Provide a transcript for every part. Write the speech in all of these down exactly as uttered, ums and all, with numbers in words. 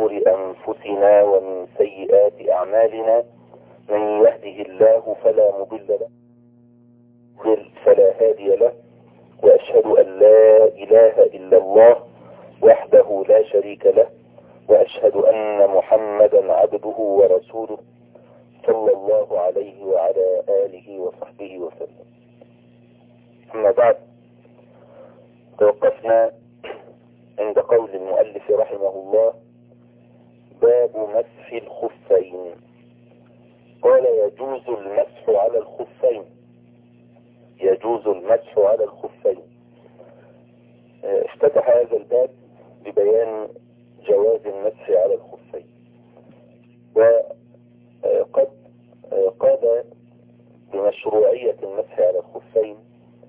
شرور أنفسنا ومن سيئات أعمالنا. من يهده الله فلا مضل له فلا هادي له، وأشهد أن لا إله إلا الله وحده لا شريك له، وأشهد أن محمدا عبده ورسوله صلى الله عليه وعلى آله وصحبه وسلم. أما بعد، توقفنا عند قول المؤلف رحمه الله: باب مسح الخفين. قال: يجوز المسح على الخفين. يجوز المسح على الخفين. افتتح هذا الباب ببيان جواز المسح على الخفين، وقد قال بمشروعية المسح على الخفين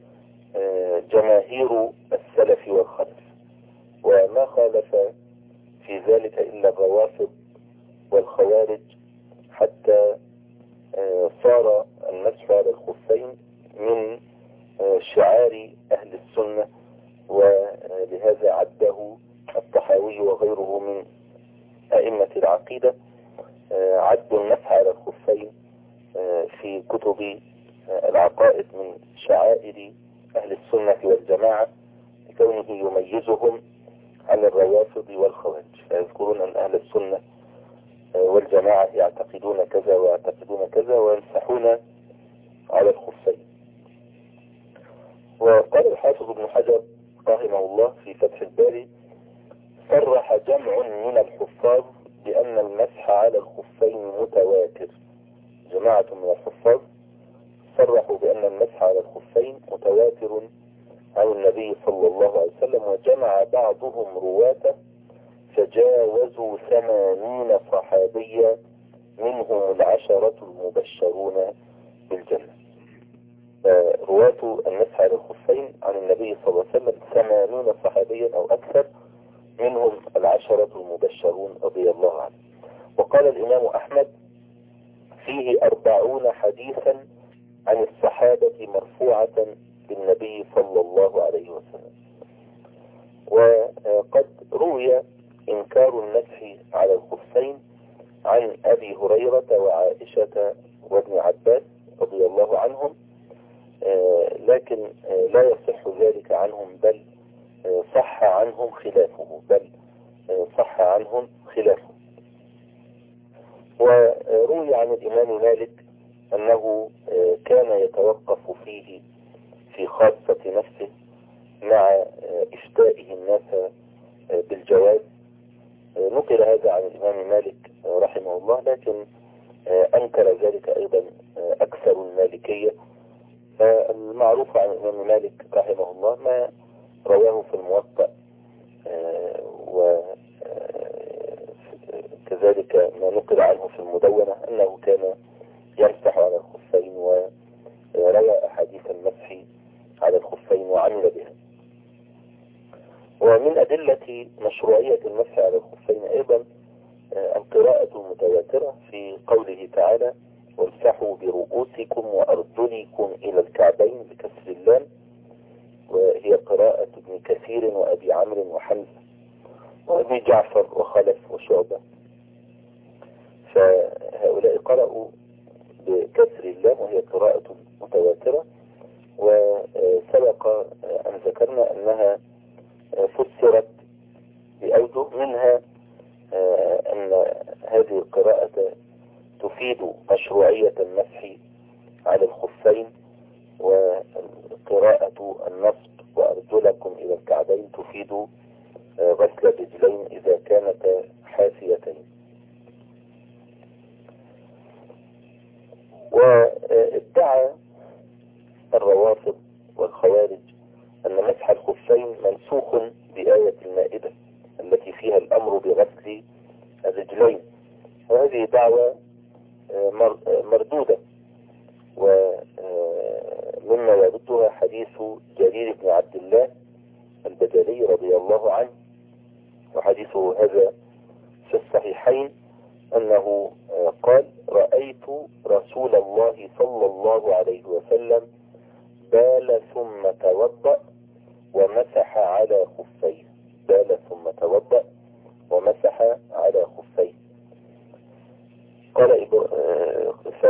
جماهير السلف والخلف، وما خالف في ذلك إلا الروافض والخوارج، حتى صار المسح على الخفين من شعار أهل السنة، ولهذا عده الطحاوي وغيره من أئمة العقيدة، عدوا المسح على الخفين في كتب العقائد من شعائر أهل السنة والجماعة، لكونه يميزهم عن الروافض والخوارج، فيذكرون أن أهل السنة والجماعة يعتقدون كذا ويعتقدون كذا ويمسحون على الخفين. وقال الحافظ ابن حجر رحمه الله في فتح الباري: صرح جمع من الحفاظ بأن المسح على الخفين متواتر. جماعة من الحفاظ صرحوا بأن المسح على الخفين متواتر عن النبي صلى الله عليه وسلم، وجمع بعضهم رواته فجاوزوا ثمانين صحابيا، منهم العشرة المبشرون بالجنة. رواة المسح على الخفين عن النبي صلى الله عليه وسلم ثمانين صحابيا أو أكثر، منهم العشرة المبشرون رضي الله عنهم. وقال الإمام أحمد: فيه أربعون حديثا عن الصحابة مرفوعة للنبي صلى الله عليه وسلم. وقد روي إنكار المسح على الخفين عن أبي هريرة وعائشة وابن عباس رضي الله عنهم، لكن لا يصح ذلك عنهم، بل صح عنهم خلافه بل صح عنهم خلافه. وروي عن الإمام مالك أنه كان يتوقف فيه في خاصة نفسه مع إفتائه الناس بالجواز. نقل هذا عن الإمام مالك رحمه الله، لكن أنكر ذلك أيضا أكثر المالكية. فالمعروف عن الإمام مالك رحمه الله ما رواه في الموطأ، وكذلك ما نقل عنه في المدونة أنه كان يمسح على الخفين، وروى أحاديث المسح على الخفين وعمل بها. ومن أدلة مشروعية المسح على الخفين أيضا القراءة المتواترة في قوله تعالى: وامسحوا برؤوسكم وأرجلكم إلى الكعبين بكسر اللام، وهي قراءة ابن كثير وأبي عمرو وحمزة وأبي جعفر وخلف وشعبة، فهؤلاء قرأوا بكسر اللام وهي قراءة متواترة. وسبق أن ذكرنا أنها فسرت بأوجه، منها أن هذه القراءة تفيد مشروعية المسح على الخفين، وقراءة النصب وأرجلكم إلى الكعبين تفيد غسل الرجلين إذا كانتا حافيتين. وادعى الروافض والخوارج أن مسح الخفين منسوخ بآية المائدة التي فيها الأمر بغسل الرجلين، وهذه دعوة مردودة. ومما يردها حديث جرير بن عبد الله البجلي رضي الله عنه، وحديثه هذا في الصحيحين، أنه قال: رأيت رسول الله صلى الله عليه وسلم بال ثم توضأ ومسح على خفيه. بال ثم توضأ ومسح على خفيه. ف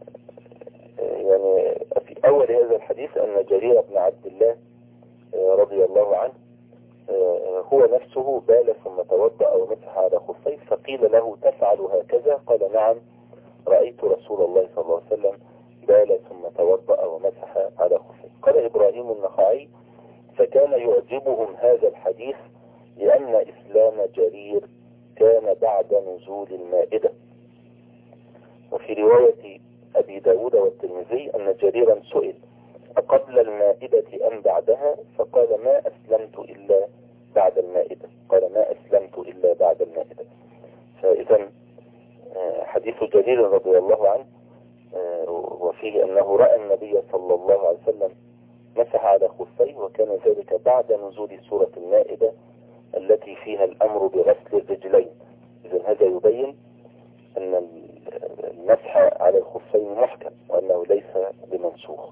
يعني في أول هذا الحديث أن جرير بن عبد الله رضي الله عنه هو نفسه بال ثم توضأ ومسح على خفيه، فقيل له تفعل هكذا؟ قال نعم، رأيت رسول الله صلى الله عليه وسلم بال ثم توضأ ومسح على خفيه. قال إبراهيم النخعي فكان يعجبهم هذا الحديث لأن إسلام جرير كان بعد نزول المائدة. وفي رواية أبي داود والترمذي أن جريرا سئل أقبل المائدة أم بعدها؟ فقال ما أسلمت إلا بعد المائدة. قال ما أسلمت إلا بعد المائدة. فإذا حديث جرير رضي الله عنه وفيه أنه رأى النبي صلى الله عليه وسلم مسح على خفيه، وكان ذلك بعد نزول سورة المائدة التي فيها الأمر بغسل الرجلين. إذن هذا يبين أن المسح على الخفين محكم وأنه ليس بمنسوخ.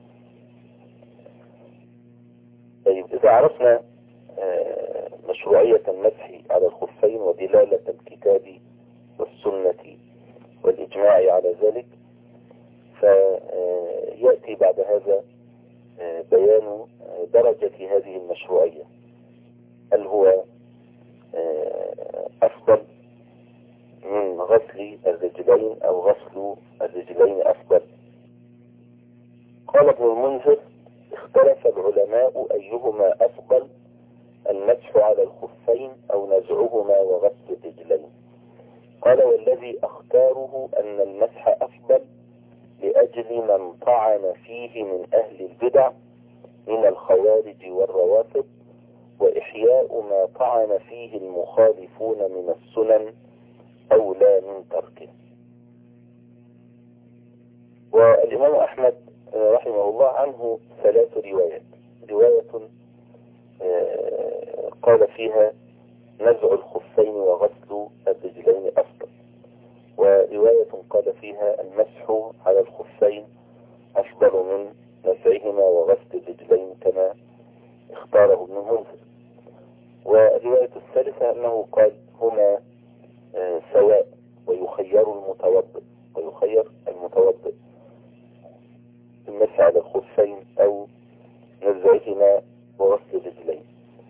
طيب، إذا عرفنا مشروعية المسح على الخفين ودلالة الكتاب والسنة والإجماع على ذلك، فيأتي بعد هذا بيان درجة هذه المشروعية. هل هو أفضل من غسل الرجلين أو غسل الرجلين أفضل؟ قال ابن المنذر اختلف العلماء أيهما أفضل، المسح على الخفين أو نزعهما وغسل الرجلين. قال والذي أختاره أن المسح أفضل لأجل من طعن فيه من أهل البدع من الخوارج والروافض، وإحياء ما طعن فيه المخالفون من السنن أولى من تركه. والإمام أحمد رحمه الله عنه ثلاث روايات. رواية قال فيها نزع الخفين وغسل الرجلين أفضل، ورواية قال فيها المسح على الخفين أفضل من نزعهما وغسل الرجلين كما اختاره ابن المنذر. والرواية الثالثة أنه قال هما سواء ويخير المتوضئ ويخير المتوضئ المسح على الخفين أو نزعهما وغسل الرجلين.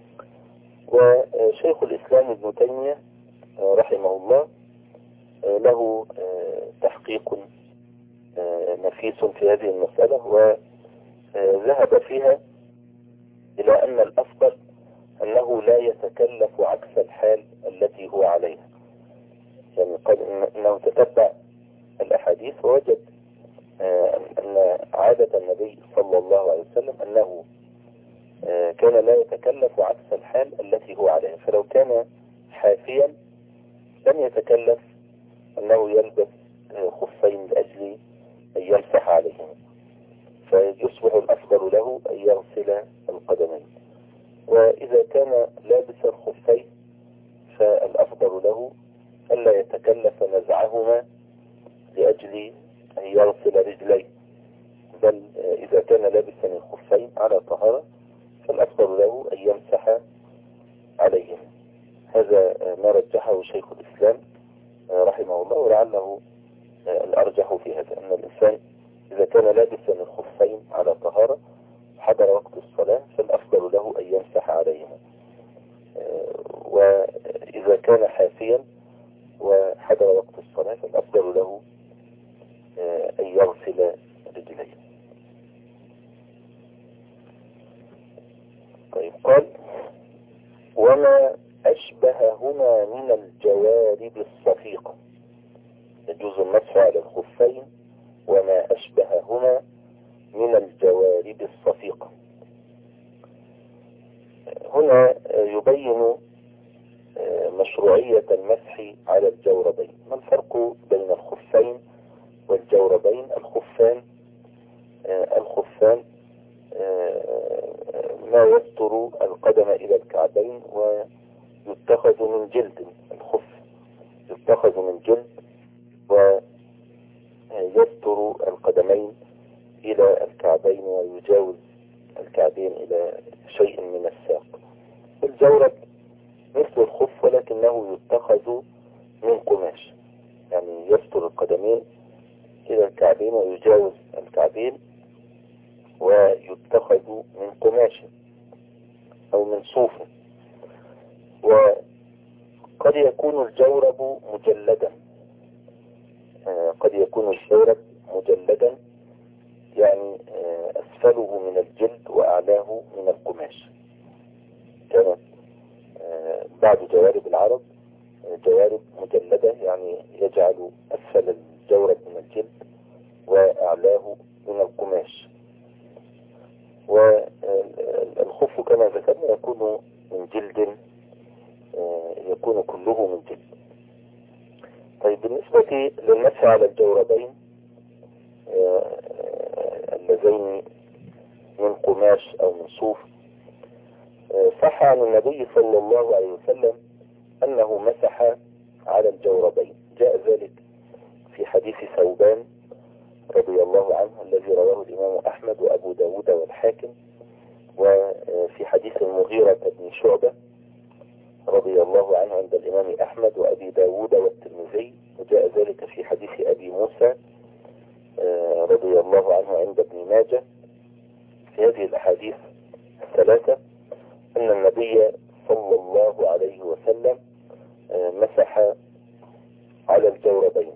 وشيخ الإسلام ابن تيمية رحمه الله له تحقيق نفيس في هذه المسألة، وذهب فيها إلى أن الأفضل أنه لا يتكلف عكس الحال التي هو عليها. يعني قال إنه تتبع الأحاديث ووجد أن عادة النبي صلى الله عليه وسلم أنه كان لا يتكلف عكس الحال التي هو عليها، فلو كان حافيا لم يتكلف أنه يلبس خفين لأجل أن يمسح عليهم، فيصبح الأفضل له أن يغسل القدمين. وإذا كان لابس الخفين فالأفضل له ألا يتكلف نزعهما لأجل أن يغسل رجليه، بل إذا كان لابسا الخفين على طهارة فالأفضل له أن يمسح عليهم. هذا ما رجحه شيخ الإسلام رحمه الله، ولعله الأرجح في هذا أن الإنسان إذا كان لابسا الخفين على طهارة حضر وقت الصلاة فالأفضل له أن يمسح عليهما، وإذا كان حافيا وحضر وقت الصلاة فالأفضل له أن يغسل رجليه. طيب، قال وما أشبههما من الجوارب الصفيقة، يجوز المسح على الخفين وما أشبههما من الجوارب الصفيقة. هنا يبين مشروعية المسح على الجوربين. ما الفرق بين الخفين والجوربين؟ الخفان الخفان ما يستر القدم إلى الكعبين ويتخذ من جلد. الخف يتخذ من جلد ويستر القدمين إلى الكعبين ويجاوز الكعبين إلى شيء من الساق. الجورب مثل الخف ولكنه يتخذ من قماش، يعني يستر القدمين الكعبين ويجاوز الكعبين، ويتخذ من قماش أو من صوف. وقد يكون الجورب مجلدا، قد يكون الجورب مجلدا يعني أسفله من الجلد وأعلاه من القماش. كانت بعض جوارب العرب جوارب مجلدة، يعني يجعل أسفل الجورب من الجلد وأعلاه من القماش. والخف كما ذكرنا يكون من جلد، يكون كله من جلد. طيب بالنسبة للمسح على الجوربين اللذين من قماش أو من صوف، صح عن النبي صلى الله عليه وسلم أنه مسح على الجوربين. جاء ذلك في حديث ثوبان رضي الله عنه الذي رواه الإمام أحمد وأبو داود والحاكم، وفي حديث المغيرة بن شعبة رضي الله عنه عند الإمام أحمد وأبي داود والترمذي، وجاء ذلك في حديث أبي موسى رضي الله عنه عند ابن ماجه. في هذه الأحاديث الثلاثة أن النبي صلى الله عليه وسلم مسح على الجوربين،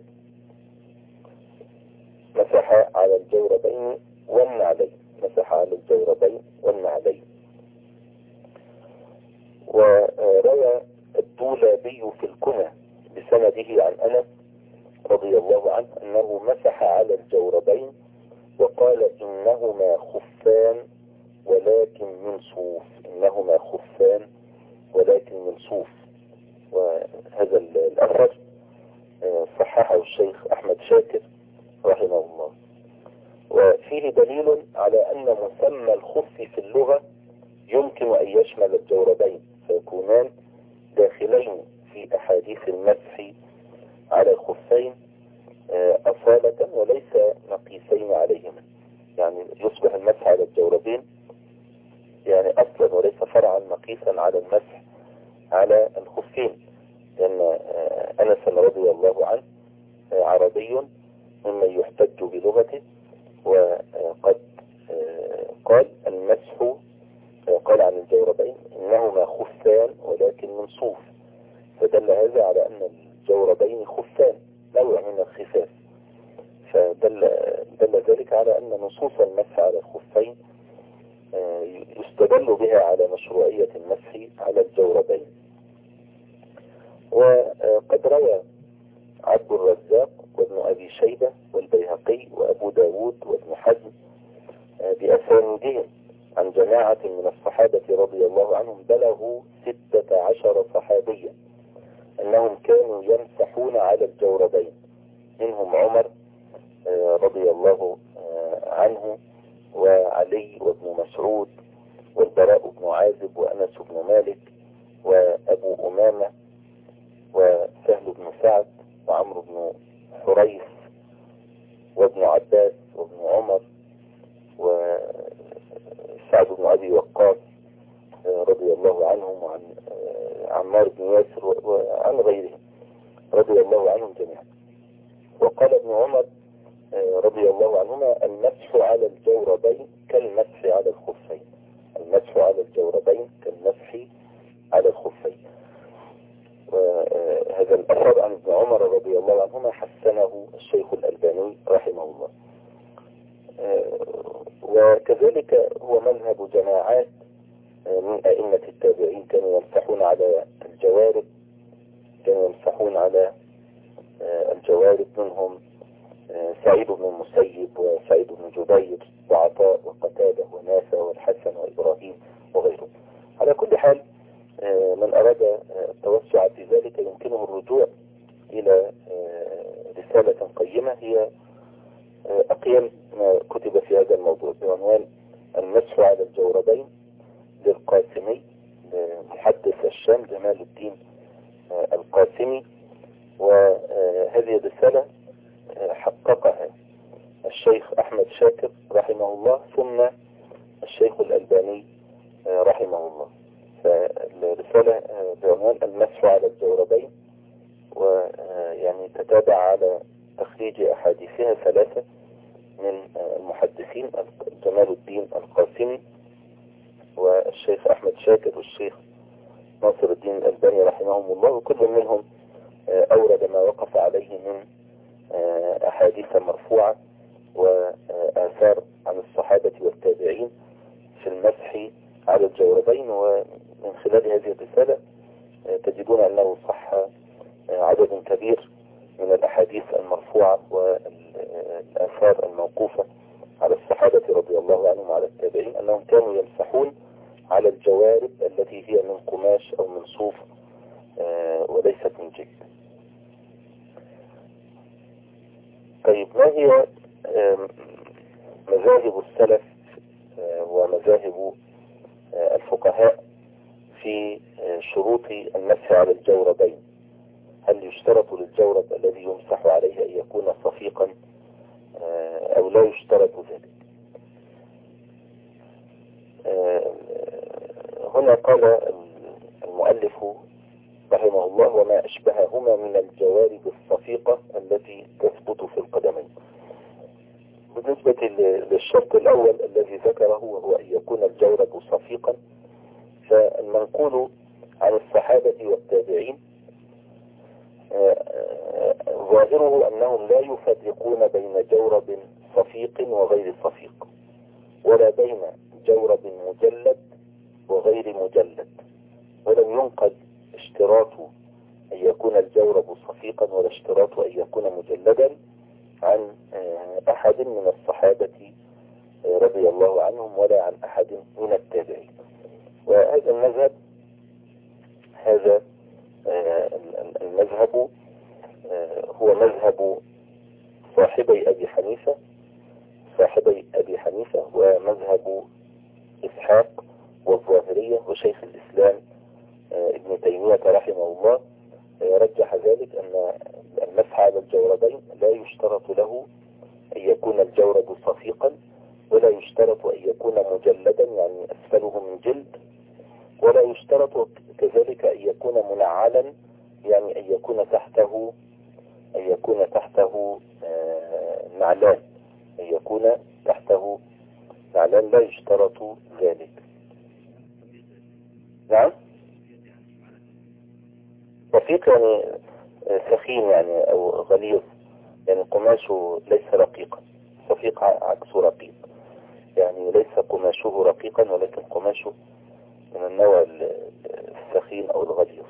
مسح على الجوربين والنعلين، مسح على الجوربين والنعلين. وروى الدولابي في الكنى بسنده عن أنس رضي الله عنه أنه مسح على الجوربين وقال إنهما خفان ولكن من صوف، إنهما خفان ولكن من صوف. وهذا الأثر صححه الشيخ أحمد شاكر رحمه الله. وفيه دليل على أن مسمى الخف في اللغة يمكن أن يشمل الجوربين، فيكونان داخلين في أحاديث المسح على الخفين أصالة وليس نقيسين عليهما. يعني يصبح المسح على الجوربين يعني أصلا وليس فرعا نقيسا على المسح على الخفين، لأن أنس رضي الله عنه عربي ممن يحتج بلغته، وقد قال المسح، قال عن الجوربين إنهما خفان ولكن من صوف، فدل هذا على أن الجوربين خفان نوع من الخفاف، فدل دل ذلك على أن نصوص المسح على الخفين يستدل بها على مشروعية المسح على الجوربين. وقد روى عبد الرزاق وابن أبي شيبة والبيهقي وأبو داود وابن حزم بأسانيدهم عن جماعة من الصحابة رضي الله عنهم بلغوا ستة عشر صحابيا أنهم كانوا يمسحون على الجوربين، منهم عمر رضي الله عنه وعلي وابن مسعود والبراء بن عازب وأنس بن مالك وأبو أمامة وسهل بن سعد وعمرو بن حريث وابن عباس وابن عمر وسعد بن أبي وقاص رضي الله عنهم، وعن عمار بن ياسر وعن غيرهم رضي الله عنهم جميعا. وقال ابن عمر رضي الله عنهما المسح على الجوربين كالمسح على الخفين، المسح على الجوربين كالمسح على الخفين. وهذا الأثر عن ابن عمر رضي الله عنهما حسنه الشيخ الألباني رحمه الله. وكذلك هو مذهب جماعات من أئمة التابعين، كانوا يمسحون على الجوارب، كانوا يمسحون على الجوارب، منهم سعيد بن المسيب وسعيد بن جبير وعطاء وقتادة ونافع والحسن وإبراهيم وغيرهم. على كل حال من أراد التوسع في ذلك يمكنه الرجوع إلى رسالة قيمة هي أقيم ما كتب في هذا الموضوع بعنوان المسح على الجوربين للقاسمي، محدث الشام جمال الدين القاسمي. وهذه الرسالة حققها الشيخ أحمد شاكر رحمه الله ثم الشيخ الألباني رحمه الله. فالرسالة بعنوان المسح على الجوربين، ويعني تتابع على تخريج أحاديثها ثلاثة من المحدثين جمال الدين القاسمي والشيخ أحمد شاكر والشيخ ناصر الدين الألباني رحمهم الله، وكل منهم أورد ما وقف عليه من أحاديث مرفوعة وآثار عن الصحابة والتابعين في المسح على الجوربين. ومن خلال هذه الرسالة تجدون أنه صح عدد كبير من الأحاديث المرفوعة والآثار الموقوفة على الصحابة رضي الله عنهم وعلى التابعين أنهم كانوا يمسحون على الجوارب التي هي من قماش أو من صوف وليست من جلد. طيب، ما هي مذاهب السلف ومذاهب الفقهاء في شروط المسح على الجوربين؟ هل يشترط للجورب الذي يمسح عليه أن يكون صفيقا أو لا يشترط ذلك؟ هنا قال المؤلف رحمه الله: وما أشبههما من الجوارب الصفيقة التي تثبت في القدمين. بالنسبة للشرط الأول الذي ذكره وهو أن يكون الجورب صفيقا، فالمنقول عن الصحابة والتابعين ظاهره أنهم لا يفرقون بين جورب صفيق وغير صفيق، ولا بين جورب مجلد وغير مجلد، ولم ينقل اشتراط أن يكون الجورب صفيقا ولا اشتراط أن يكون مجلدا عن أحد من الصحابة رضي الله عنهم ولا عن أحد من التابعين. وهذا المذهب هذا المذهب هو مذهب صاحبي أبي حنيفة صاحبي أبي حنيفة ومذهب إسحاق والظاهرية وشيخ الإسلام ابن تيمية رحمه الله. رجح ذلك أن المسح على الجوربين لا يشترط له أن يكون الجورب صفيقا، ولا يشترط أن يكون مجلدا يعني أسفله من جلد، ولا يشترط كذلك أن يكون منعلا يعني أن يكون تحته أن يكون تحته نعلان أن يكون تحته نعلان لا يشترط ذلك. نعم، رقيق يعني سخين يعني أو غليظ، يعني قماشه ليس رقيقا. صفيق عكس رقيق، يعني ليس قماشه رقيقا ولكن قماشه من النوع السخين أو الغليظ.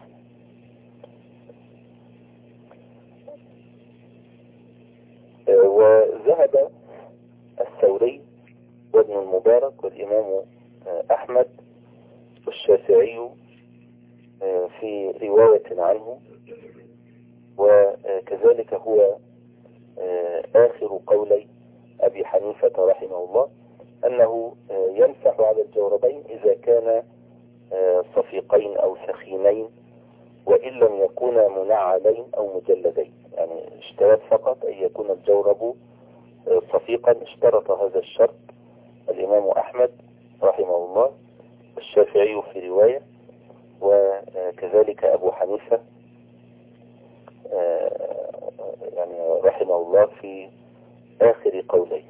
وذهب الثوري وابن المبارك والإمام أحمد والشافعي في رواية عنه، وكذلك هو آخر قولي أبي حنيفة رحمه الله، أنه يمسح على الجوربين إذا كان صفيقين أو سخينين وإن لم يكونا منعلين أو مجلدين. يعني اشترط فقط أن يكون الجورب صفيقا، اشترط هذا الشرط الإمام أحمد رحمه الله، الشافعي في رواية، وكذلك أبو حنيفة يعني رحمه الله في آخر قوليه،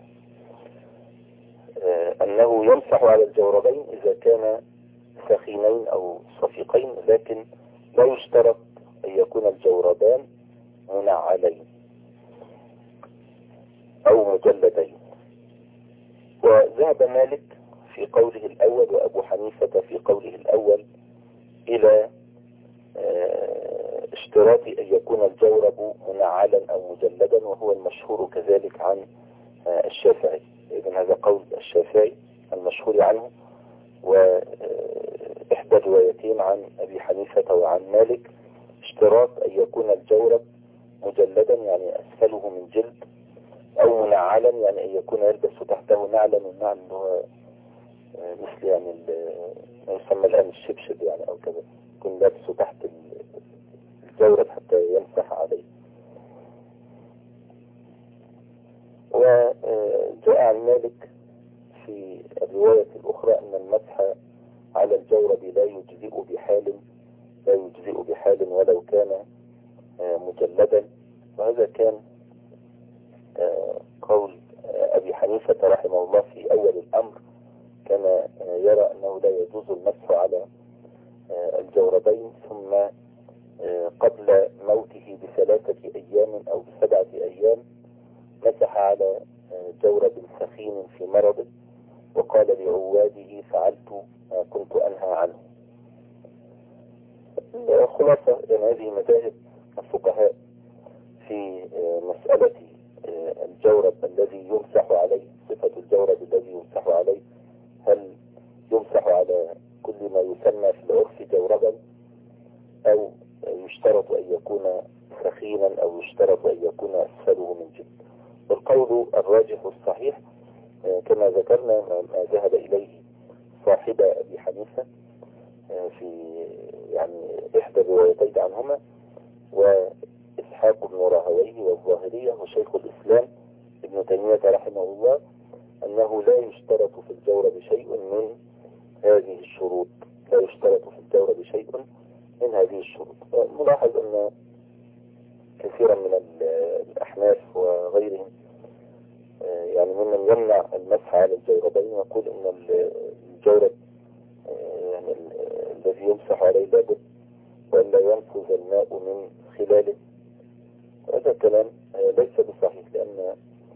أنه يمسح على الجوربين إذا كان سخينين أو صفيقين، لكن لا يشترط أن يكون الجوربان منعلين أو مجلدين. وذهب مالك في قوله الأول وأبو حنيفة في قوله الأول إلى اشتراط أن يكون الجورب منعلا أو مجلدا، وهو المشهور كذلك عن الشافعي. إذن هذا قول الشافعي المشهور عنه، وإحدى الروايتين عن أبي حنيفة وعن مالك اشتراط أن يكون الجورب مجلدا يعني أسفله من جلد، أو منعلا يعني أن يكون يلبس تحته نعلا، والنعل هو مثل يعني ما يسمى الآن الشبشب يعني أو كذا، يكون لابسه تحت الجورب حتى يمسح عليه. وجاء عن مالك في الرواية الأخرى أن المسح على الجورب لا يجزئ بحال لا يجزئ بحال ولو كان مجلدا، وهذا كان قول أبي حنيفة رحمه الله في أول الأمر كان يرى أنه لا يجوز المسح على الجوربين، ثم قبل موته بثلاثة أيام أو بسبعة أيام مسح على جورب سخين في مرضه، وقال لعواده فعلت ما كنت أنهى عنه. خلاصة يعني هذه مذاهب الفقهاء في مسألة الجورب الذي يمسح عليه، صفة الجورب الذي يمسح عليه، هل يمسح على كل ما يسمى في العرف جوربا، أو يشترط أن يكون سخينا، أو يشترط أن يكون أسفله من جلد. والقول الراجح الصحيح كما ذكرنا ما ذهب إليه صاحب أبي حنيفة في يعني إحدى الروايتين عنهما، وإسحاق بن راهويه والظاهرية وشيخ الإسلام ابن تيمية رحمه الله، أنه لا يشترط في الجورب شيء من هذه الشروط، لا يشترط في الجورب شيء من هذه الشروط. ملاحظ أن كثيرا من الأحناف وغيرهم يعني ممن يمنع المسح على الجوربين يقول أن الجورب يعني الذي يمسح عليه لابد وأن لا ينفذ الماء من خلاله. هذا الكلام ليس بصحيح، لأن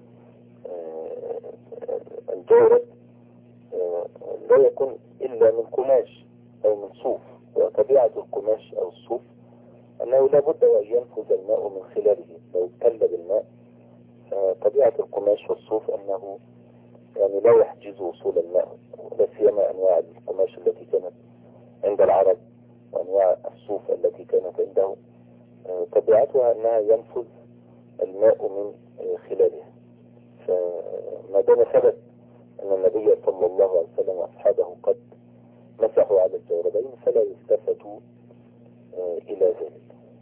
الجورب لا يكون إلا من قماش أو من صوف، وطبيعة القماش أو الصوف أنه لابد وأن ينفذ الماء من خلاله. لو ابتل بالماء طبيعة القماش والصوف أنه يعني لا يحجز وصول الماء، ولا سيما أنواع القماش التي كانت عند العرب وأنواع الصوف التي كانت عنده طبيعتها أنها ينفذ الماء من خلالها. فما دام ثبت أن النبي صلى الله عليه وسلم وأصحابه قد مسحوا على الجوربين فلا يلتفت إلى ذلك.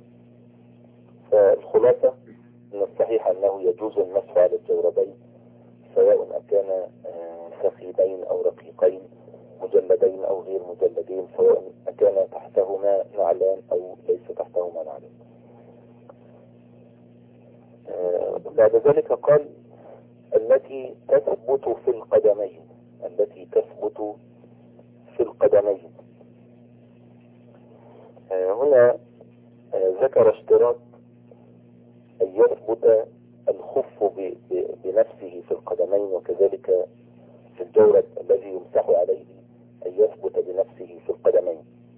فالخلاصة أن الصحيح أنه يجوز المسح على الجوربين سواء أكان سخيبين أو رقيقين، مجلدين أو غير مجلدين، سواء أكان تحتهما نعلان أو ليس تحتهما نعلان. بعد ذلك قال التي تثبت في القدمين، التي تثبت في القدمين. هنا ذكر اشتراط أن يثبت الخف بنفسه في القدمين، وكذلك في الجورب الذي يمسح عليه أن يثبت بنفسه في القدمين.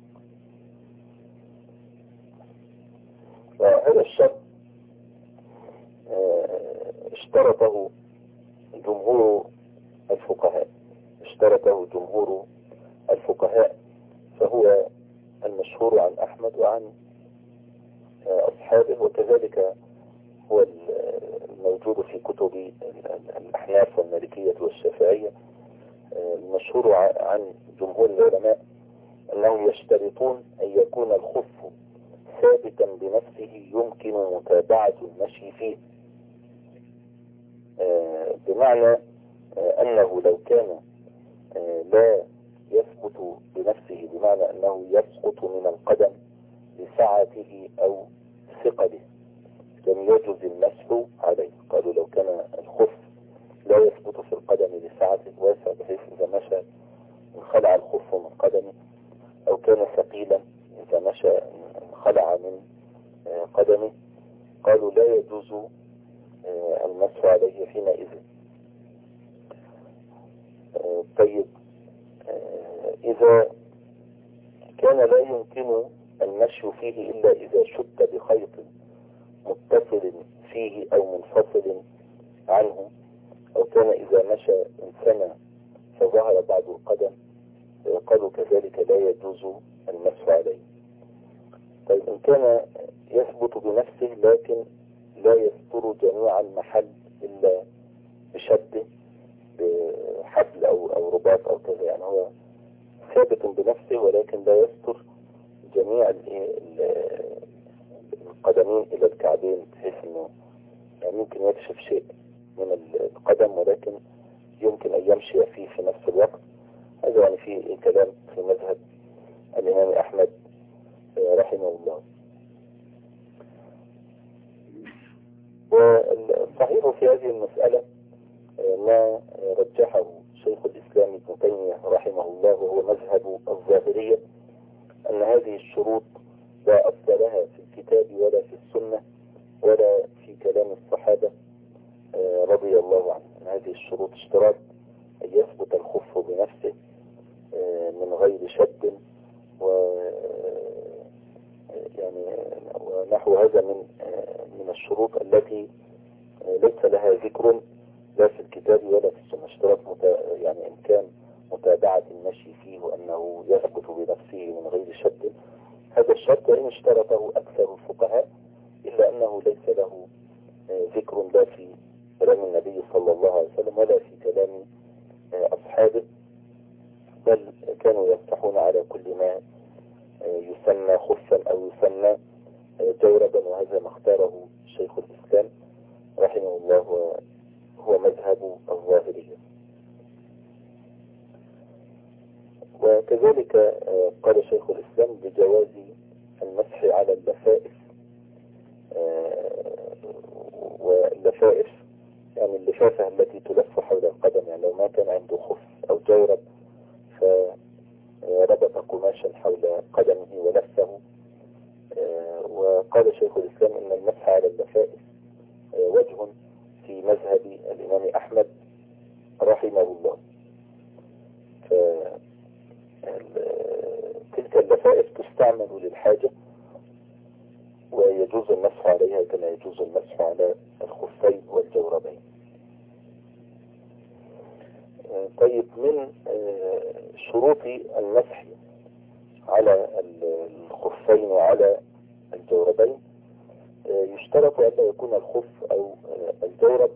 وهذا الشرط اشترطه جمهور الفقهاء اشترطه جمهور الفقهاء فهو المشهور عن أحمد وعن أصحابه، وكذلك هو الموجود في كتب الأحناف والمالكية والشافعية. المشهور عن جمهور العلماء أنهم يشترطون أن يكون الخف ثابتا بنفسه يمكن متابعة المشي فيه، بمعنى أنه لو كان لا يثبت بنفسه، بمعنى أنه يسقط من القدم لسعته أو ثقله، لم يجوز المسح عليه. قالوا لو كان الخف لا يثبت في القدم لسعته واسع بحيث إذا مشى انخلع الخف من قدمه، أو كان ثقيلا إذا مشى انخلع من قدمه، قالوا لا يجوز المسح عليه حينئذ. طيب إذا كان لا يمكن المشي فيه إلا إذا شد بخيط متصل فيه أو منفصل عنه، أو كان إذا مشى انثنى فظهر بعد القدم، قالوا كذلك لا يجوز المسح عليه. طيب إن كان يثبت بنفسه لكن لا يستر جميع المحل إلا بشده بحبل أو أو رباط أو كذا، يعني هو ثابت بنفسه ولكن لا يستر جميع القدمين إلى الكعبين، بحيث أنه يعني يمكن يكشف شيء من القدم ولكن يمكن أن يمشي فيه في نفس الوقت. هذا يعني فيه كلام في مذهب الإمام أحمد رحمه الله. والصحيح في هذه المسألة ما رجحه شيخ الإسلام ابن تيمية رحمه الله وهو مذهب الظاهرية، أن هذه الشروط لا أصل لها في الكتاب ولا في السنة ولا في كلام الصحابة رضي الله عنهم. أن هذه الشروط اشتراط أن يثبت الخف بنفسه من غير شد و يعني ونحو هذا من من الشروط التي ليس لها ذكر لا في الكتاب ولا في السنة. اشتراط يعني إمكان متابعة المشي فيه وأنه يثبت بنفسه من غير شد. هذا الشرط وإن اشترطه أكثر الفقهاء إلا أنه ليس له ذكر لا في كلام النبي صلى الله عليه وسلم ولا في كلام أصحابه، بل كانوا يفتحون على كل ما يسمى خفا أو يسمى جوربا، وهذا ما اختاره شيخ الإسلام رحمه الله وهو مذهب الظاهرية. وكذلك قال شيخ الإسلام بجواز المسح على اللفائف، واللفائف يعني اللفافة التي تلف حول القدم، يعني لو ما كان عنده خف أو جورب فربط قماشا حول قدمه ولفه. وقال شيخ الإسلام إن المسح على اللفائف وجه في مذهب الإمام أحمد رحمه الله. تلك اللفائف تستعمل للحاجة ويجوز المسح عليها كما يجوز المسح على الخفين والجوربين. طيب، من شروط المسح على الخفين وعلى الجوربين يشترط أن يكون الخف أو الجورب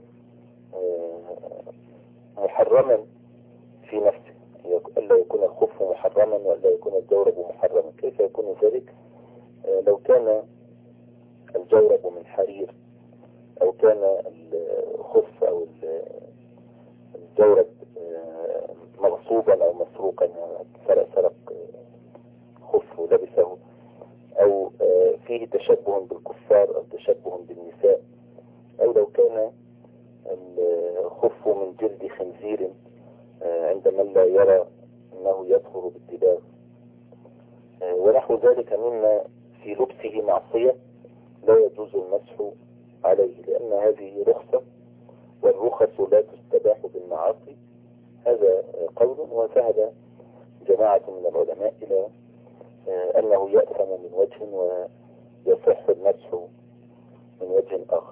محرما في نفسه، ألا يكون الخف محرما وألا يكون الجورب محرما. كيف يكون ذلك؟ لو كان الجورب من حرير أو كان الخف أو الجورب مغصوبا أو مسروقا، سرق سرق خف ولبسه، أو فيه تشبه بالكفار أو تشبه بالنساء، أو لو كان الخف من جلد خنزير عند من لا يرى أنه يطهر بالدباغ ونحو ذلك مما في لبسه معصية، لا يجوز المسح عليه، لأن هذه رخصة والرخص لا تستباح بالمعاصي. هذا قول. وذهب جماعة من العلماء إلى أنه يأثم من وجه ويصح المسح من وجه آخر.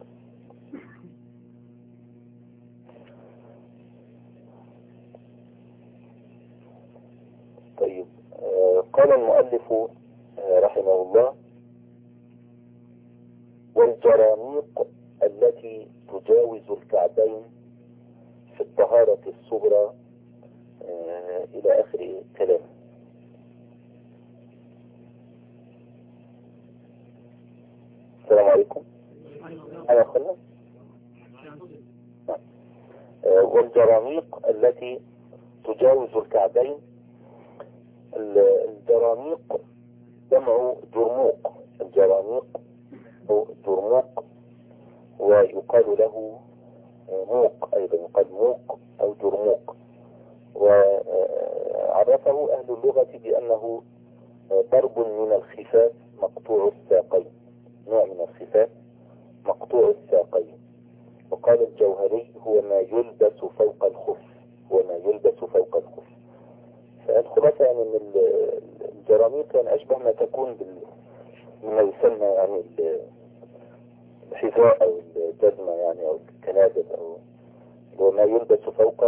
طيب، قال المؤلف رحمه الله: والجرانيق التي تجاوز الكعبين في الطهارة الصغرى إلى آخر كلام. السلام عليكم. أنا خلنا والجرانيق التي تجاوز الكعبين. الجرانيق جمع جرموق. الجرانيق هو جرموق، ويقال له موق أيضا، يقال موق أو جرموق. وعرفه أهل اللغة بأنه ضرب من الخفاف مقطوع الساقين، نوع من الخفاف مقطوع الساقين. وقال الجوهري: هو ما يلبس فوق الخف، هو ما يلبس فوق الخف. فالخلاصة يعني ان الجرانيق يعني أشبه ما تكون بال مما يسمى يعني الحذاء أو الجزمة يعني أو الكنادل، أو هو ما يلبس فوق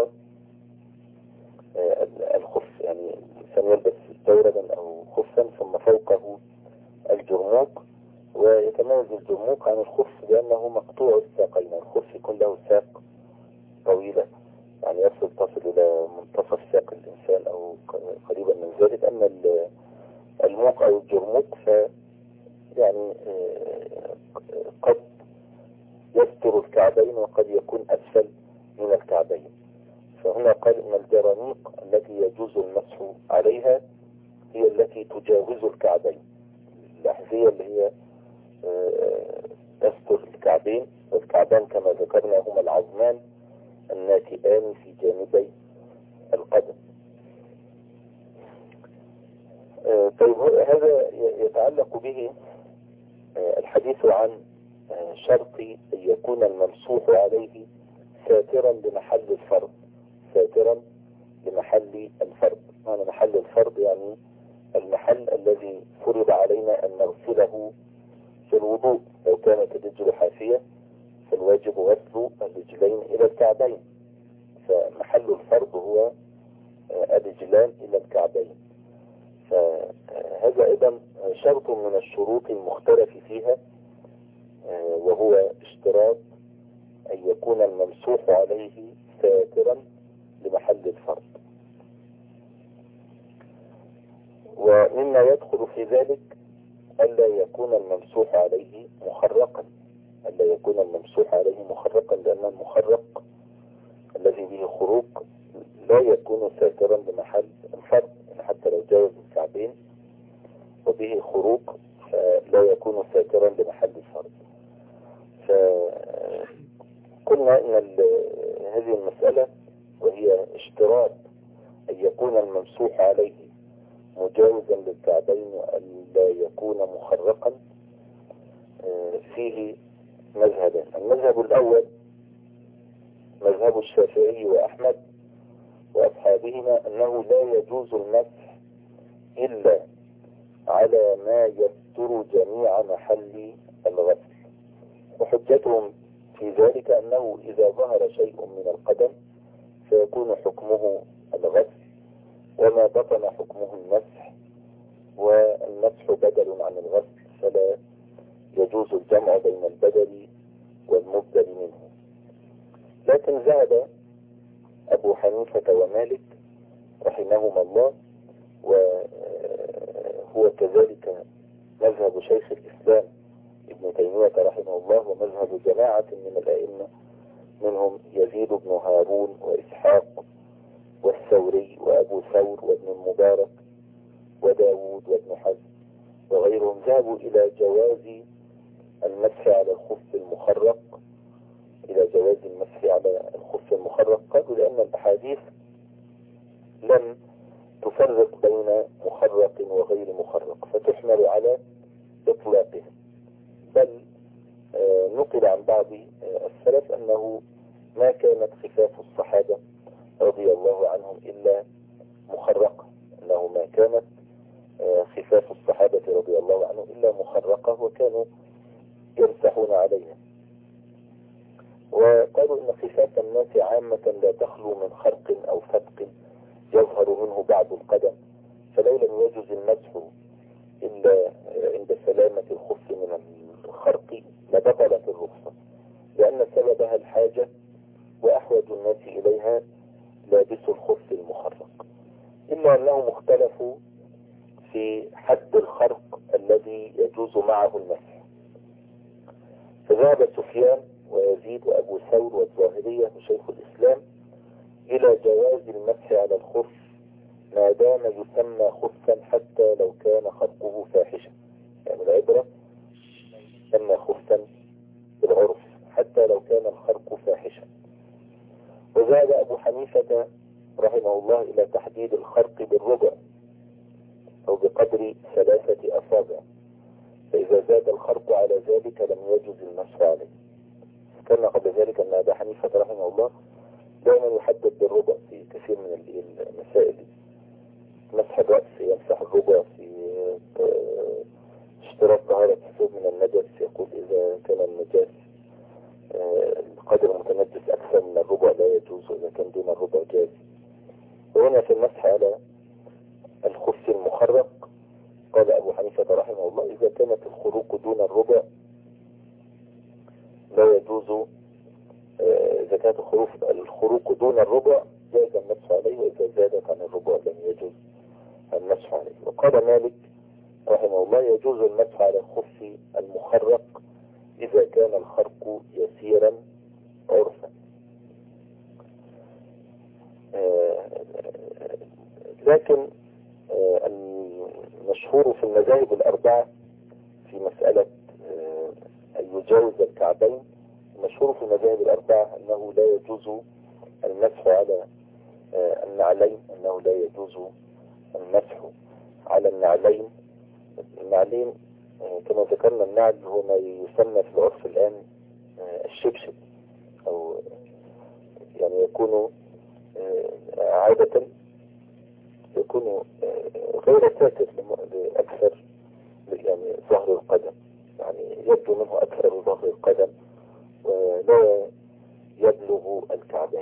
الخف. يعني الإنسان يلبس جوربا أو خفا ثم فوقه الجرموق. ويتميز الجرموق عن الخف بأنه مقطوع الساقين. الخف يكون له ساق طويلة يعني يصل تصل إلى منتصف ساق الإنسان أو قريبا من ذلك. أما الموق أو الجرموق ف يعني قد يستر الكعبين وقد يكون أسفل من الكعبين. فهنا قال إن الجرانيق التي يجوز المسح عليها هي التي تجاوز الكعبين، الأحذية اللي هي تستر الكعبين. والكعبان كما ذكرنا هما العظمان الناتئان في جانبي القدم. آه طيب هذا يتعلق به آه الحديث عن آه شرط أن يكون الممسوح عليه ساترا لمحل الفرض، ساترا لمحل الفرض. معنى محل الفرض يعني المحل الذي فرض علينا أن نغسله في الوضوء. لو كانت الرجل حافية فالواجب غسل الرجلين إلى الكعبين، فمحل الفرض هو الرجلان إلى الكعبين. فهذا أيضا شرط من الشروط المختلف فيها، وهو اشتراط أن يكون الممسوح عليه ساترا لمحل الفرض. ومما يدخل في ذلك ألا يكون الممسوح عليه مخرقا، ألا يكون الممسوح عليه مخرقا، لأن المخرق الذي به خروق لا يكون ساترا لمحل الفرض، يعني حتى لو جاوز الكعبين وبه خروق فلا يكون ساترا لمحل الفرض. فقلنا أن هذه المسألة وهي اشتراط أن يكون الممسوح عليه مجاوزا للكعبين وأن لا يكون مخرقا فيه مذهبان. المذهب الأول مذهب الشافعي وأحمد وأصحابهما أنه لا يجوز المسح إلا على ما يستر جميع محل الغسل، وحجتهم في ذلك أنه إذا ظهر شيء من القدم فيكون حكمه الغسل، وما بطن حكمه المسح، والمسح بدل عن الغسل فلا يجوز الجمع بين البدل والمبدل منه. لكن ذهب أبو حنيفة ومالك رحمهما الله، وهو كذلك مذهب شيخ الإسلام ابن تيمية رحمه الله، ومذهب جماعة من الأئمة منهم يزيد بن هارون وإسحاق والثوري وأبو ثور وابن المبارك وداود وابن حزم وغيرهم، ذهبوا إلى جواز المسح على الخف المخرق، إلى جواز المسح على الخف المخرق. قالوا لأن الأحاديث لم تفرق بين مخرق وغير مخرق فتحمل على إطلاقه، بل نقل عن بعض السلف أنه ما كانت خفاف الصحابة رضي الله عنهم إلا مخرقة، أنه ما كانت خفاف الصحابة رضي الله عنهم إلا مخرقة وكانوا يمسحون عليها. وقالوا إن خفاف الناس عامة لا تخلو من خرق أو فتق يظهر منه بعض القدم، فلو لم يجوز المسح إلا عند سلامة الخف من الخرق لبطلت الرخصة، لأن سببها الحاجة وأحوج الناس إليها لابس الخف المخرق، إلا أنهم اختلفوا في حد الخرق الذي يجوز معه المسح. فذهب سفيان ويزيد وأبو ثور والظاهرية وشيخ الإسلام إلى جواز المسح على الخف ما دام يسمى خفا حتى لو كان خرقه فاحشا، يعني العبرة يسمى خفا بالعرف حتى لو كان الخرق فاحشا. وزاد أبو حنيفة رحمه الله إلى تحديد الخرق بالربع أو بقدر ثلاثة أصابع، فإذا زاد الخرق على ذلك لم يجوز المسح عليه. كان قبل ذلك أن أبا حنيفة رحمه الله دائما يحدد بالربع في كثير من المسائل، مسح الرأس يمسح الربع، في اشتراط طهارة الثوب من النجس يقول إذا كان النجاس القدر المتنجس أكثر من الربع لا يجوز، وإذا كان دون الربع جاز. وهنا في المسح على الخف المخرق قال أبو حنيفة رحمه الله إذا كانت الخروق دون الربع لا يجوز، إذا كانت الخروق دون الربع جاز المسح عليه، وإذا زادت عن الربع لم يجوز المسح عليه. وقال مالك رحمه الله يجوز المسح على الخف المخرق إذا كان الخرق يسيرا عرفا. لكن المشهور في المذاهب الأربعة في مسألة أن يجاوز الكعبين، المشهور في المذاهب الأربعة أنه لا يجوز المسح على النعلين، أنه لا يجوز المسح على النعلين. النعلين كما ذكرنا النعل هو ما يسمى في العرف الآن الشبشب، أو يعني يكون عادة يكون غير ساتر لأكثر يعني ظهر القدم، يعني يبدو منه أكثر ظهر القدم ولا يبلغ الكعبين.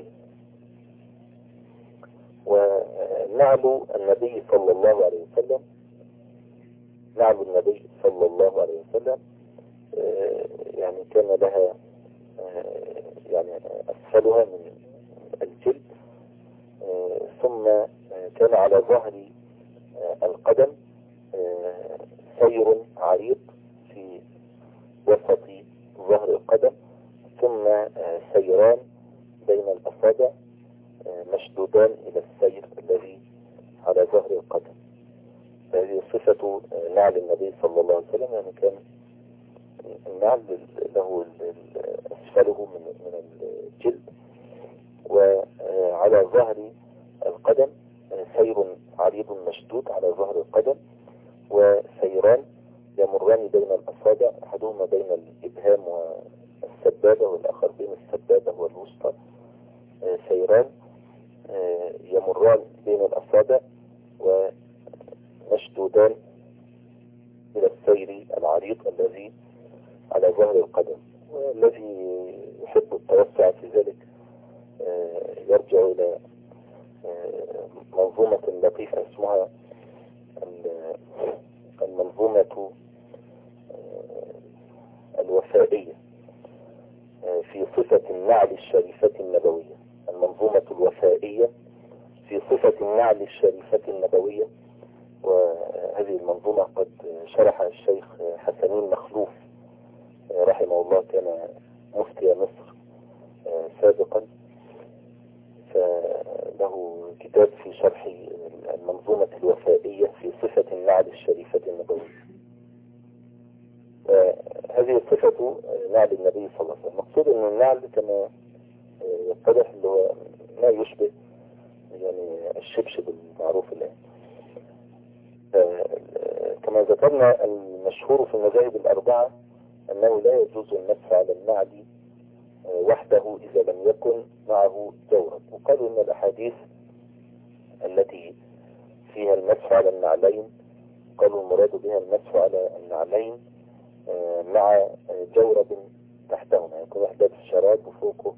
ونعل النبي صلى الله عليه وسلم نعل النبي صلى الله عليه وسلم يعني كان لها يعني أسفلها من الجلد، ثم كان على ظهر القدم سير عريض في وسط ظهر القدم، ثم سيران بين الأصابع مشدودان إلى السير الذي على ظهر القدم. هذه صفة نعل النبي صلى الله عليه وسلم، يعني كان النعل له أسفله من من الجلد، وعلى ظهر القدم سير عريض مشدود على ظهر القدم، وسيران يمران بين الأصابع، أحدهما بين الإبهام والسبابة والآخر بين السبابة والوسطى، سيران يمران بين الأصابع ومشدودان إلى السير العريض الذي على ظهر القدم. والذي يحب التوسع في ذلك يرجع إلى منظومة لطيفة اسمها المنظومة الوفائية في صفة النعل الشريفة النبوية. المنظومة الوفائية في صفة النعل الشريفة النبوية. وهذه المنظومة قد شرحها الشيخ حسنين مخلوف رحمه الله، كان مفتي مصر سابقا، فله كتاب في شرح المنظومة الوفائية في صفة النعل الشريفة النبوية. هذه صفة نعل النبي صلى الله عليه وسلم. المقصود أن النعل كما يتضح اللي هو ما يشبه يعني الشبشب المعروف الآن. كما ذكرنا المشهور في المذاهب الأربعة أنه لا يجوز المسح على النعل وحده إذا لم يكن معه جورب. وقالوا أن الأحاديث التي فيها المسح على النعلين قالوا المراد بها المسح على النعلين مع جورب تحتهما، يكون واحد لابس شراب وفوقه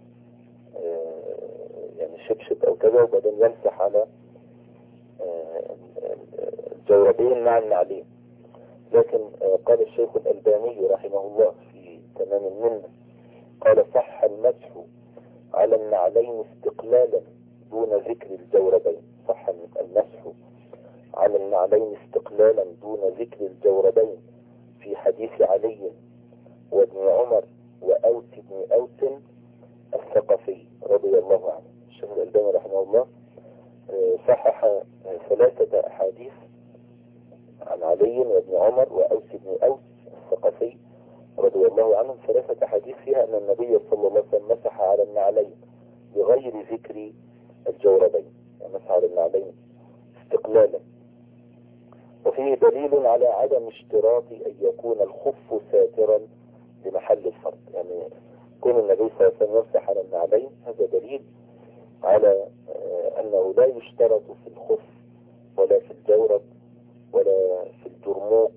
يعني شبشب أو كذا، وبعدين يمسح على الجوربين مع النعلين. لكن قال الشيخ الألباني رحمه الله في تمام المنة قال صح المسح على النعلين استقلالا دون ذكر الجوربين. صح المسح على النعلين استقلالا دون ذكر الجوربين في حديث علي وابن عمر وأوس بن أوس الثقفي رضي الله عنه. الشيخ الألباني رحمه الله صحح ثلاثة أحاديث عن علي وابن عمر وأوس بن أوس الثقفي رضي الله عنهم، ثلاثة أحاديث فيها أن النبي صلى الله عليه وسلم مسح على النعلين بغير ذكر الجوربين، يعني مسح على النعلين استقلالا. وفيه دليل على عدم اشتراط أن يكون الخف ساترا لمحل الفرد، يعني كون النبي صلى الله عليه وسلم يمسح على النعلين هذا دليل على أنه لا يشترط في الخف ولا في الجورب ولا في الجرموق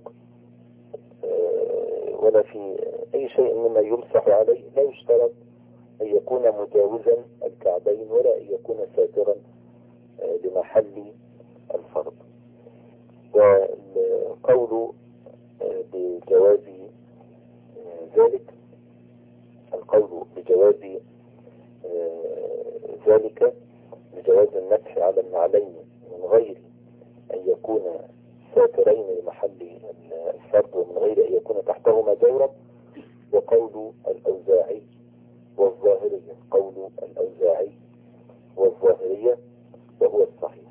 ولا في أي شيء مما يمسح عليه، لا يشترط أن يكون مجاوزا الكعبين ولا أن يكون ساترا لمحل الفرد. والقول بجواز ذلك القول بجواز ذلك بجواز المسح على النعلين من غير أن يكون ساترين لمحل الفرد ومن غير أن يكون تحتهما جورب، وقول الأوزاعي والظاهرية قول الأوزاعي والظاهرية وهو الصحيح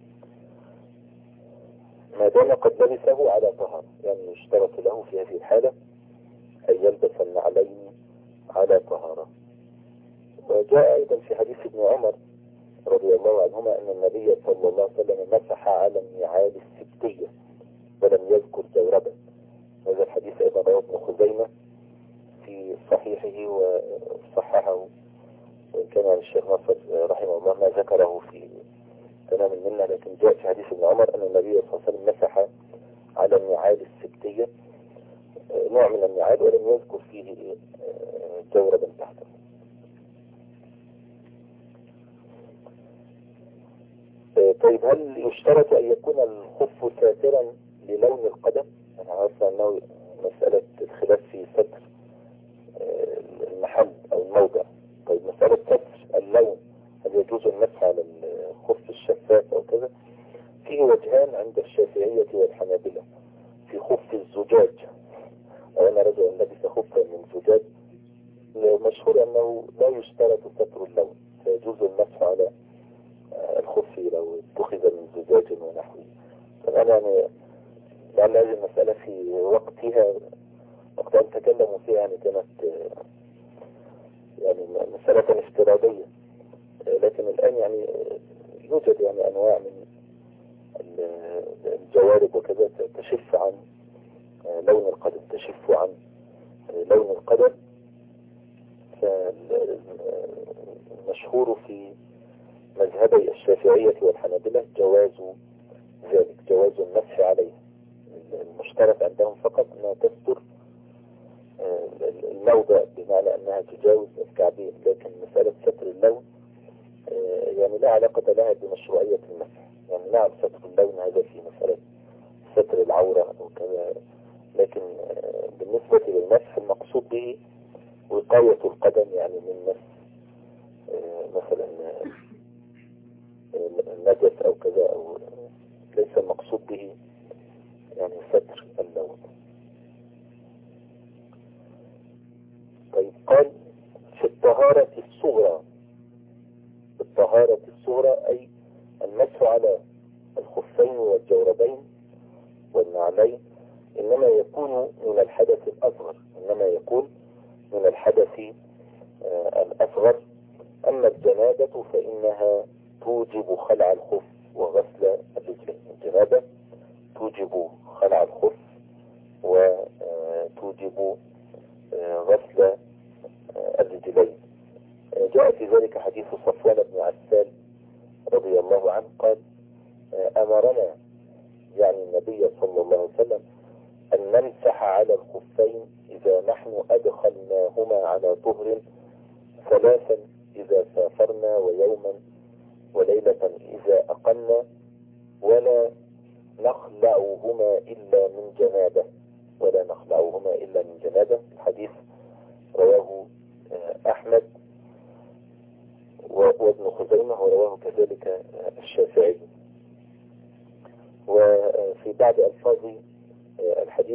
ما دام قد لبسه على طهارة، يعني يشترط له في هذه الحالة أن يلبس النعلين على طهارة. وجاء أيضا في حديث ابن عمر رضي الله عنهما أن النبي صلى الله عليه وسلم مسح على النعال السبتية ولم يذكر جوربا. هذا الحديث أيضا رواه ابن خزيمة في صحيحه وصححه، وإن كان عن الشيخ ناصر رحمه الله ما ذكره في تمام المنة، لكن جاء في حديث ابن عمر أن النبي صلى الله عليه وسلم مسح على النعال السبتية، نوع من النعال، ولم يذكر فيه جوربا تحته. طيب هل يشترط أن يكون الخف ساترا للون القدم؟ أنا عارف أنه مسألة الخلاف في ستر المحل أو الموضع. طيب مسألة ستر اللون، هل يجوز المسح على الخف الشفاف أو كذا؟ فيه وجهان عند الشافعية والحنابلة. في خف الزجاج، أو أنا رجل لبس خفا من زجاج، مشهور أنه لا يشترط ستر اللون، فيجوز المسح على الخف لو اتخذ من زجاج ونحوه. فأنا يعني لعل هذه المسألة في وقتها وقت أن تكلموا فيها يعني كانت يعني مسألة افتراضية، لكن الآن يعني يوجد يعني أنواع من الجوارب وكذا تشف عن لون القدم، تشف عن لون القدم. فالمشهور في مذهبي الشافعية والحنابلة جواز ذلك، جواز المسح عليه. المشترك عندهم فقط أنها تستر الموضع بمعنى أنها تجاوز الكعبين، لكن مسألة ستر اللون يعني لا علاقة لها بمشروعية المسح. يعني نعم ستر اللون هذا في مسألة ستر العورة أو كذا، لكن بالنسبة للمسح المقصود به وقاية القدم، يعني من مس مثلا النجس أو كذا، أو ليس المقصود به يعني ستر اللون. طيب قال في الطهارة الصغرى، الطهارة الصغرى أي المسح على الخفين والجوربين والنعلين إنما يكون من الحدث الأصغر، إنما يكون من الحدث آه الأصغر. أما الجنابة فإنها توجب خلع الخف وغسل الرجلين. الجنابة توجب خلع الخف وتوجب غسل الرجلين. جاء في ذلك حديث صفوان بن عسال رضي الله عنه قال أمرنا يعني النبي صلى الله عليه وسلم أن نمسح على الخفين إذا نحن أدخلناهما على طهر، ثلاثا إذا سافرنا، ويوما وليلة إذا أقلنا، ولا نخلعهما إلا من جنابة، ولا نخلعهما إلا من جنابة. الحديث رواه أحمد وابن خزيمة، ورواه كذلك الشافعي. وفي بعض ألفاظ الحديث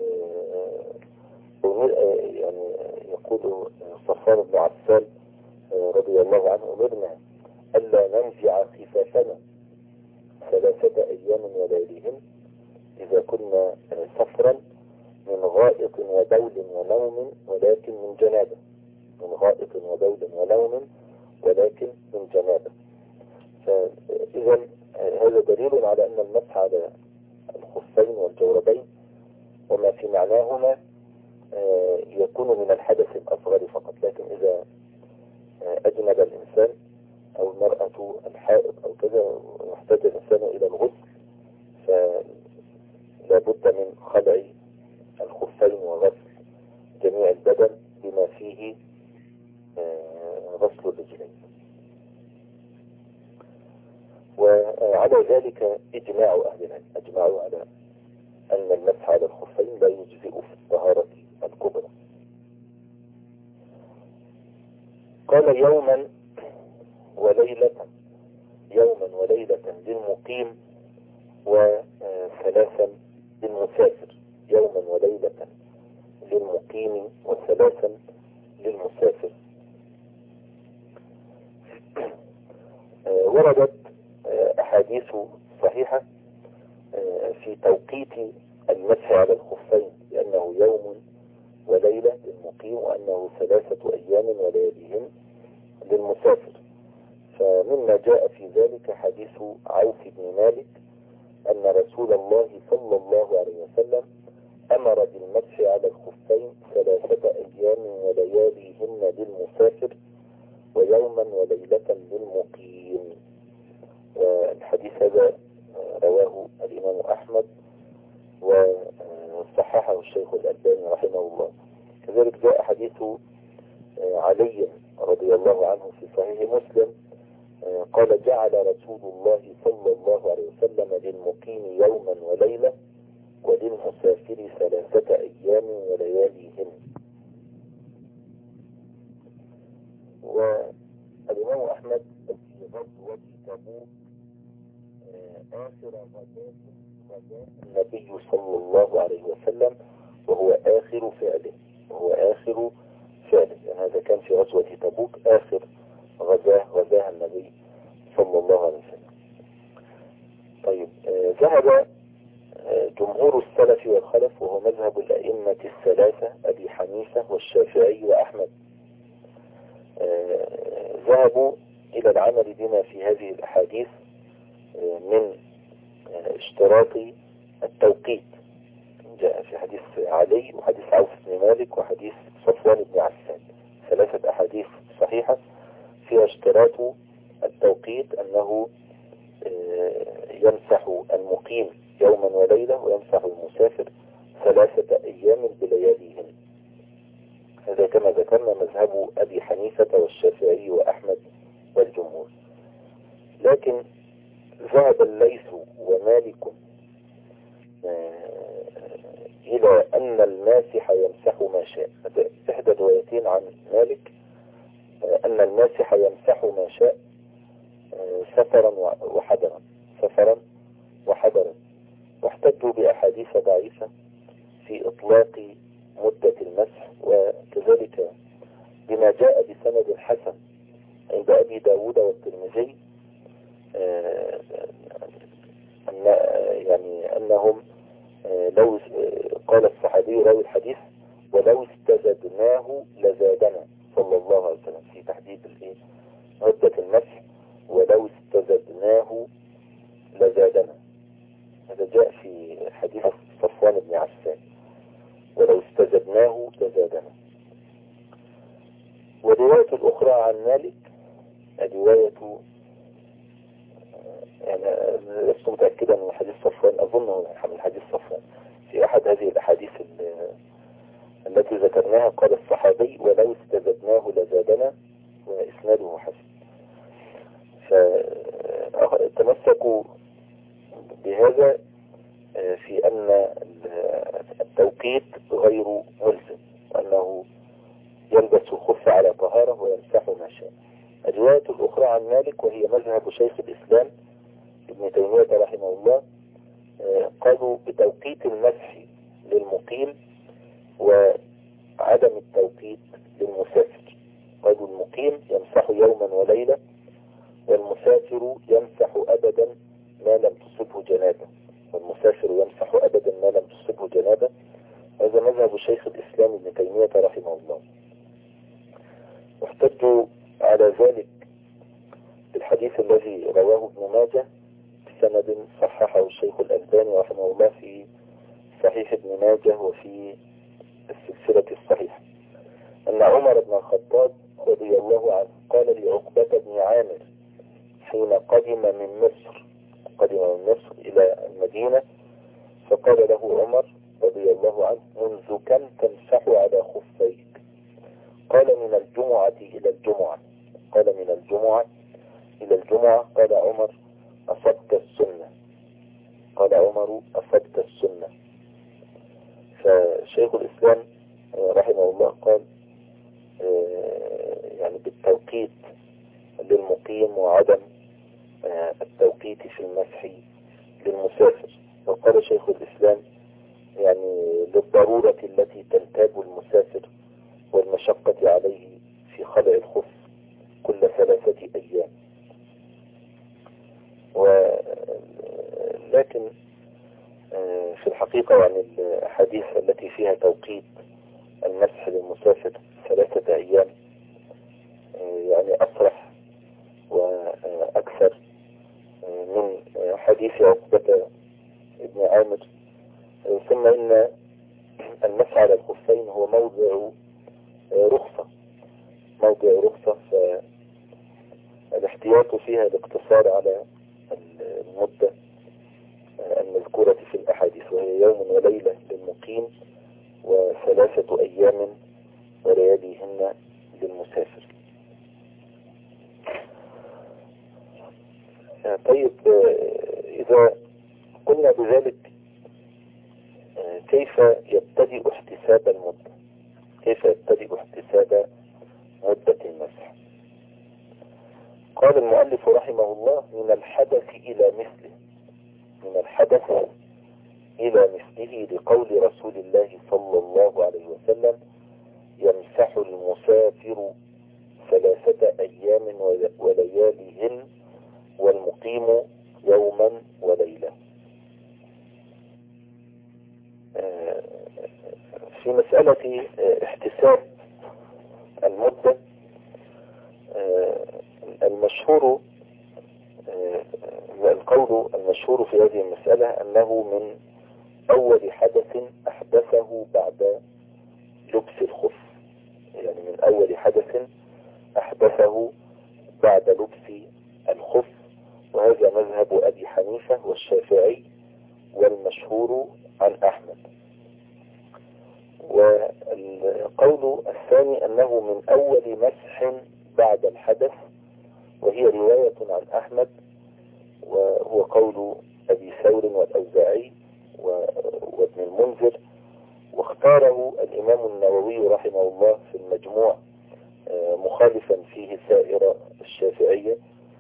يعني يقول صفوان بن عسال رضي الله عنه أمرنا ألا ننزع خفافنا ثلاثة أيام ولياليهن إذا كنا سفرا من غائط وبول ونوم ولكن من جنابة، من غائط وبول ونوم ولكن من جنابة. فإذا هذا دليل على أن المسح على الخفين والجوربين وما في معناهما يكون من الحدث الأصغر فقط، لكن إذا أجنب الإنسان أو المرأة الحائض أو كذا يحتاج الإنسان إلى الغسل، فلا بد من خلع الخفين وغسل جميع البدن بما فيه غسل الرجلين. وعلى ذلك إجماع أهل العلم، أجمعوا على أن المسح على الخفين لا يجزئ في الطهارة الكبرى. قال يوما وليلة، يوما وليلة للمقيم وثلاثا للمسافر، يوما وليلة للمقيم وثلاثا للمسافر. وردت أحاديث صحيحة في توقيت المسح على الخفين لأنه يوم وليلة للمقيم وأنه ثلاثة أيام ولياليهم للمسافر. فمما جاء في ذلك حديث عوف بن مالك أن رسول الله صلى الله عليه وسلم أمر بالمسح على الخفين ثلاثة أيام ولياليهن للمسافر ويوما وليلة للمقيم. والحديث هذا رواه الإمام أحمد وصححه الشيخ الألباني رحمه الله. كذلك جاء حديث علي رضي الله عنه في صحيح مسلم قال جعل رسول الله صلى الله عليه وسلم للمقيم يوما وليلة وللمسافر ثلاثة أيام ولياليهن. والإمام أحمد في غزوة تبوك آخر غزاة النبي صلى الله عليه وسلم وهو آخر فعله وهو آخر فعله يعني هذا كان في غزوة تبوك آخر غزاة غزاها النبي صلى الله عليه وسلم. طيب آه ذهب آه جمهور السلف والخلف وهو مذهب الأئمة الثلاثة أبي حنيفة والشافعي وأحمد آه ذهبوا إلى العمل بما في هذه الأحاديث آه من آه اشتراط التوقيت. جاء في حديث علي وحديث عوف بن مالك وحديث صفوان بن عفان ثلاثة أحاديث صحيحة فيها اشتراط التوقيت أنه يمسح المقيم يوما وليلة ويمسح المسافر ثلاثة أيام بلياليهن. هذا كما ذكرنا مذهب أبي حنيفة والشافعي وأحمد والجمهور. لكن ذهب الليث ومالك إلى أن الماسح يمسح ما شاء. إحدى روايتين عن مالك أن الماسح يمسح ما شاء سفرا وحضرا سفرا وحضرا واحتجوا بأحاديث ضعيفة في إطلاق مدة المسح وكذلك بما جاء بسند حسن عند أبي داود والترمذي أن يعني أنهم لو قال الصحابي راوي الحديث ولو استزدناه لزادنا صلى الله عليه وسلم في تحديد مدة المسح ولو استزدناه لزادنا. هذا جاء في حديث صفوان بن عفان ولو استزدناه لزادنا. والرواية الأخرى عن مالك الرواية يعني لست متأكدا من حديث صفوان أظنه من حديث صفوان في أحد هذه الأحاديث التي ذكرناها قال الصحابي ولو استزدناه لزادنا وإسناده حسن. فتمسكوا بهذا في أن التوقيت غير ملزم وأنه يلبس الخف على طهارة ويمسح ما شاء. الرواية الأخرى عن مالك وهي مذهب شيخ الإسلام ابن تيمية رحمه الله قالوا بتوقيت المسح للمقيم وعدم التوقيت للمسافر. قالوا المقيم يمسح يوما وليلة والمسافر يمسح أبدا ما لم تصبه جنابة والمسافر يمسح أبدا ما لم تصبه جنابة. هذا مذهب شيخ الإسلام ابن تيمية رحمه الله. واحتجوا على ذلك بالحديث الذي رواه ابن ماجه بسند صححه الشيخ الألباني رحمه الله في صحيح ابن ماجه وفي السلسلة الصحيحة أن عمر بن الخطاب رضي الله عنه قال لعقبة بن عامر حين قدم من مصر قدم من مصر إلى المدينة فقال له عمر رضي الله عنه منذ كم تمسح على خفيك؟ قال من الجمعة إلى الجمعة. قال من الجمعة إلى الجمعة. قال عمر أصبت السنة. قال عمر أصبت السنة. فشيخ الإسلام رحمه الله قال يعني بالتوقيت للمقيم وعدم التوقيت في المسح للمسافر. وقال شيخ الإسلام يعني للضرورة التي تنتاب المسافر والمشقة عليه في خلع الخف كل ثلاثة أيام. ولكن في الحقيقة يعني الحديث التي فيها توقيت المسح للمسافر ثلاثة أيام يعني أصح الموضع رخصة، فالاحتياط فيها الاقتصار على المدة المذكورة في الأحاديث، وهي يوم وليلة للمقيم وثلاثة أيام ولياليهن للمسافر. طيب، إذا قلنا بذلك كيف يبتدئ احتساب المدة؟ كيف يبتدئ احتساب مدة المسح؟ قال المؤلف رحمه الله: من الحدث إلى مثله، من الحدث إلى مثله، لقول رسول الله صلى الله عليه وسلم: يمسح المسافر ثلاثة أيام ولياليهن والمقيم يوما وليلة. في مسألة احتساب المدة، المشهور القول المشهور في هذه المسألة أنه من أول حدث أحدثه بعد لبس الخف، يعني من أول حدث أحدثه بعد لبس الخف، وهذا مذهب أبي حنيفة والشافعي والمشهور عن أحمد. والقول الثاني أنه من أول مسح بعد الحدث، وهي رواية عن أحمد، وهو قول أبي ثور والأوزاعي وابن المنذر، واختاره الإمام النووي رحمه الله في المجموع مخالفا فيه سائر الشافعية،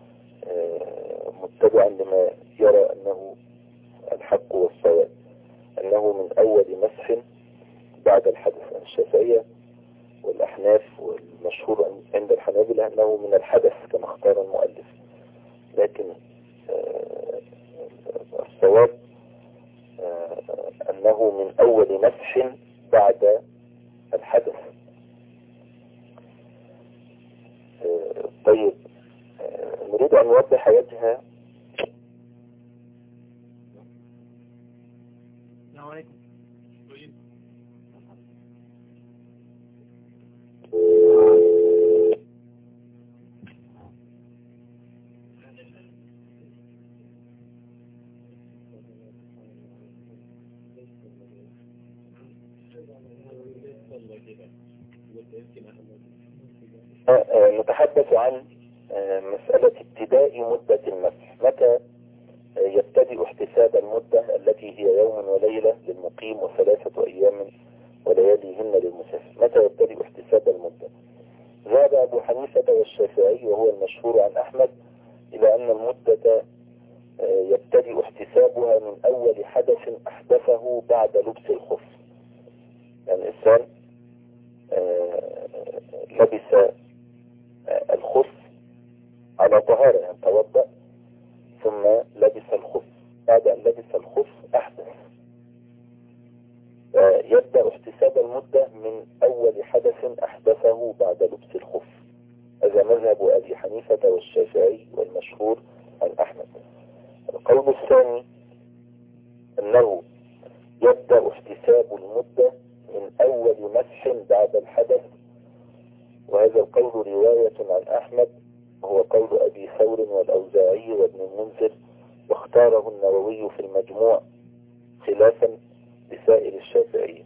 متبعا لما يرى أنه الحق والصواب، أنه من أول مسح بعد الحدث. الشافعية والأحناف والمشهور عند الحنابلة أنه من الحدث كما اختار المؤلف، لكن الصواب أنه من أول مسح بعد الحدث. طيب، نريد أن نوضح وجه السلام عليكم. نتحدث عن مسألة ابتداء مدة المسح. متى يبتدئ احتساب المدة التي هي يوم وليلة للمقيم وثلاثة أيام ولياليهن للمسافر؟ متى يبتدئ احتساب المدة؟ ذهب أبو حنيفة والشافعي وهو المشهور عن أحمد إلى أن المدة يبتدئ احتسابها من أول حدث أحدثه بعد لبس الخف. يعني الإنسان لبس الخف على طهارة، يعني توضأ ثم لبس الخف، بعد أن لبس الخف أحدث، يبدأ احتساب المدة من أول حدث أحدثه بعد لبس الخف. هذا مذهب أبي حنيفة والشافعي والمشهور عن أحمد. القول الثاني أنه يبدأ احتساب المدة من أول مسح بعد الحدث، وهذا القول رواية عن أحمد، وهو قول أبي ثور والأوزاعي وابن المنذر، واختاره النووي في المجموع خلافا لسائر الشافعية.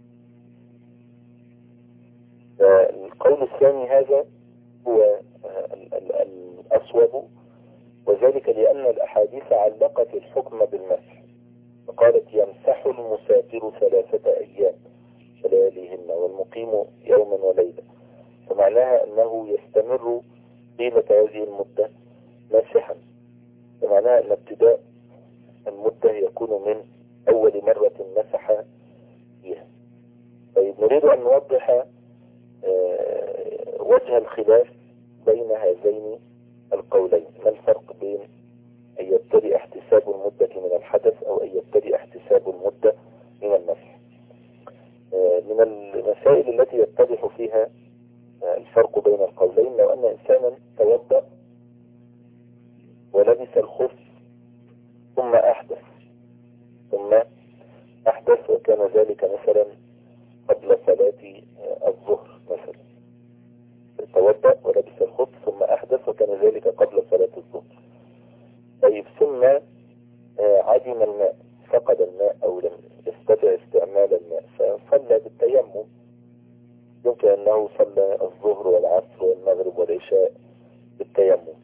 القول الثاني هذا هو الأصوب، وذلك لأن الأحاديث علقت الحكم بالمسح، فقالت: يمسح المسافر ثلاثة أيام ولياليهن والمقيم يوما وليلة، فمعناها أنه يستمر طيلة هذه المدة مسحا، فمعناها أن ابتداء المدة يكون من أول مرة مسح فيها. طيب، نريد أن نوضح وجه الخلاف بين هذين القولين. ما الفرق بين أن يبتدئ احتساب المدة من الحدث أو أن يبتدئ احتساب المدة من المسح؟ من المسائل التي يتضح فيها الفرق بين القولين لو أن إنسانا توضأ ولبس الخف ثم أحدث ثم أحدث وكان ذلك مثلا قبل صلاة الظهر مثلا، توضأ ولبس الخف ثم أحدث وكان ذلك قبل صلاة الظهر. طيب ثم عدم الماء، فقد الماء أو لم يستطع استعمال الماء فصلى بالتيمم، يمكن أنه صلى الظهر والعصر والمغرب والعشاء بالتيمم.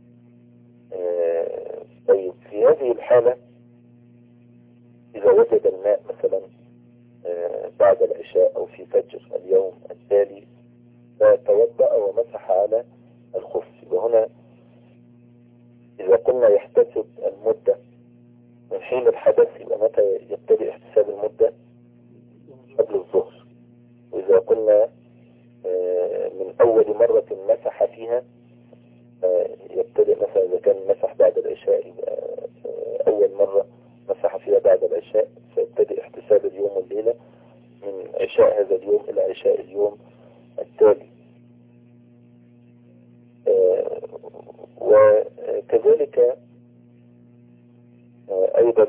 طيب في هذه الحالة إذا وجد الماء مثلا بعد العشاء أو في فجر اليوم التالي فتوضأ ومسح على الخف، وهنا إذا قلنا يحتسب المدة من حين الحدث يبقى متى يبتدئ احتساب المدة؟ قبل الظهر. وإذا قلنا من أول مرة مسح فيها يبتدئ مثلا إذا كان مسح بعد العشاء يبقى أول مرة مسح فيها بعد العشاء فيبتدئ احتساب اليوم والليلة من عشاء هذا اليوم إلى عشاء اليوم التالي. وكذلك أيضا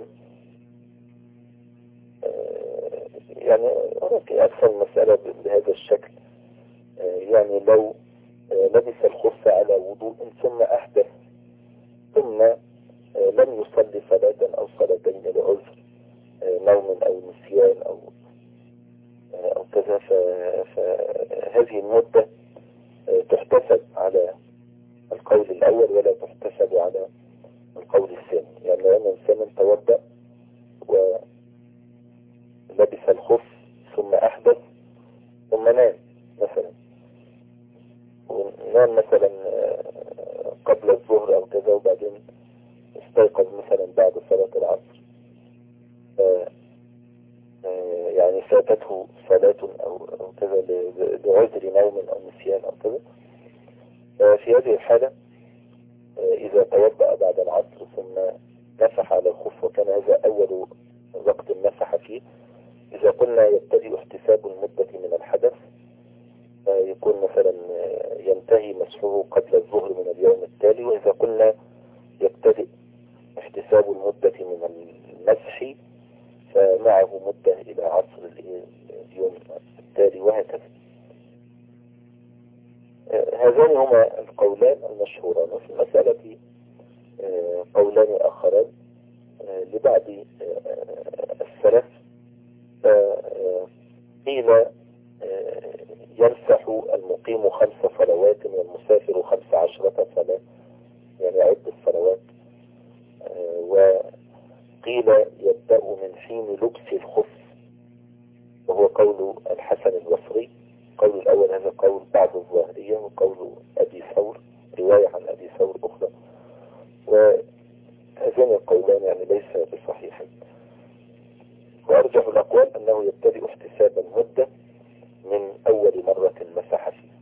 يعني هناك أكثر مسألة بهذا الشكل، يعني لو لبس الخف على وضوء ثم أحدث ثم لم يصلي صلاة أو صلاتين لعذر نوم أو نسيان أو أو كذا، فهذه المدة تحتسب على القول الأول ولا تحتسب على القول الثاني. يعني لو أن إنسان توضأ ولبس الخف ثم أحدث ثم نام مثلا، ونام مثلا قبل الظهر أو كذا وبعدين استيقظ مثلا بعد صلاة العصر، يعني فاتته صلاة أو أو كذا لعذر نوم أو نسيان أو كذا، في هذه الحالة إذا توضأ بعد العصر ثم مسح على الخف وكان هذا أول وقت مسح فيه، إذا قلنا يبتدئ احتساب المدة من الحدث يكون مثلا ينتهي مسحه قبل الظهر من اليوم التالي، وإذا قلنا يبتدئ احتساب المدة من المسح فمعه مدة إلى عصر اليوم التالي وهكذا. هذان هما القولان المشهوران. وفي المسألة قولان آخران لبعض السلف، قيل يمسح المقيم خمس صلوات والمسافر خمس عشرة صلاة، يعني يعد الصلوات. وقيل يبدأ من حين لبس الخف، وهو قول الحسن البصري. قول الأول هذا قول بعض الظاهرية وقول أبي ثور، رواية عن أبي ثور أخرى، وهذين القولان يعني ليس بصحيحين. وأرجح الأقوال أنه يبتدئ احتساب المدة من أول مرة مسح فيها.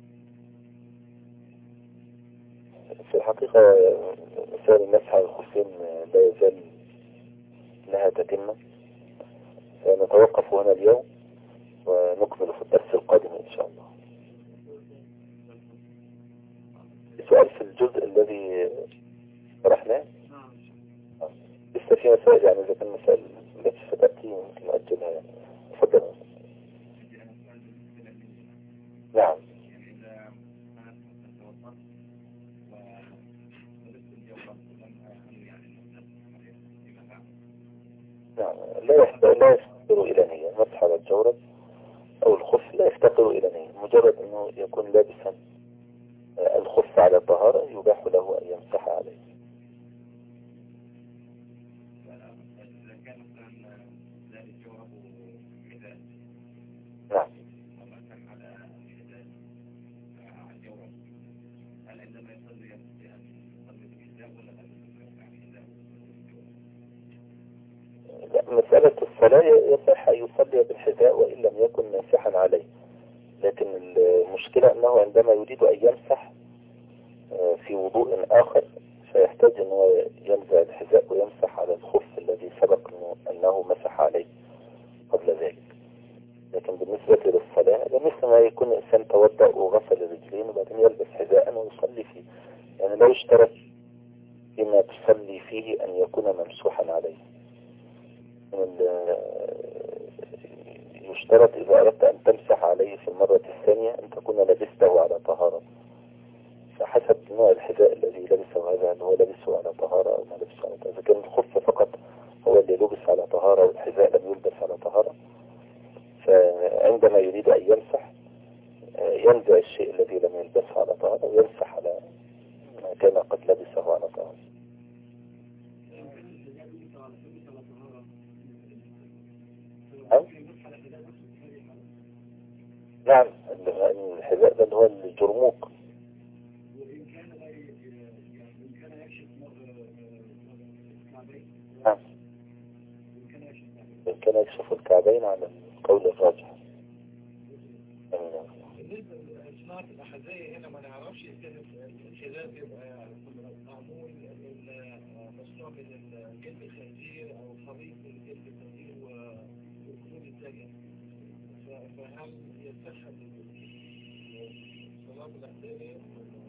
في الحقيقة مثال المسح على الخفين لا يزال لها تتمة، فنتوقف هنا اليوم ونكمل في الدرس القادم إن شاء الله. سؤال في الجزء الذي شرحناه لسه في مسائل، يعني إذا كان مسائل التي ستأتي ممكن نأجلها يعني. تفضل. نعم. نعم لا يفتقر لا يفتقر إلى نية. مسح على الجورب أو الخف لا يفتقر إلى نية، مجرد أنه يكون لابسا الخف على طهارة يباح له أن يمسح عليه. نعم. مسألة الصلاة يصح أن يصلي بالحذاء وإن لم يكن ماسحا عليه، لكن المشكلة أنه عندما يريد أن يمسح في وضوء آخر فيحتاج أنه ينزع الحذاء ويمسح على الخف الذي سبق أنه مسح عليه قبل ذلك. لكن بالنسبة للصلاة مثل ما يكون إنسان توضأ وغسل الرجلين وبعدين يلبس حذاء ويصلي فيه، يعني لا يشترط فيما تصلي فيه أن يكون ممسوحا عليه. يشترط إذا أردت أن تمسح عليه في المرة الثانية أن تكون لبسته على طهارة، نوع الحذاء الذي لبسه هذا، هل هو لبسه على طهارة أو ما لبسه على طهارة. إذا كان الخف فقط هو اللي لبس على طهارة والحذاء لم يلبس على طهارة، فعندما يريد أن يمسح ينزع الشيء الذي لم يلبسه على طهارة ويمسح على ما كان قد لبسه على طهارة. نعم، الحذاء ده اللي هو الجرموق. نعم، إن كان يكشف الكعبين على القول الراجح. بالنسبة لصناعة الأحذية هنا ما نعرفش إذا الحذاء بيبقى معمول مصنوع من جلد الخنزير أو خليط من جلد الخنزير والخلود الثانية، فهل يصح صناعة الأحذية؟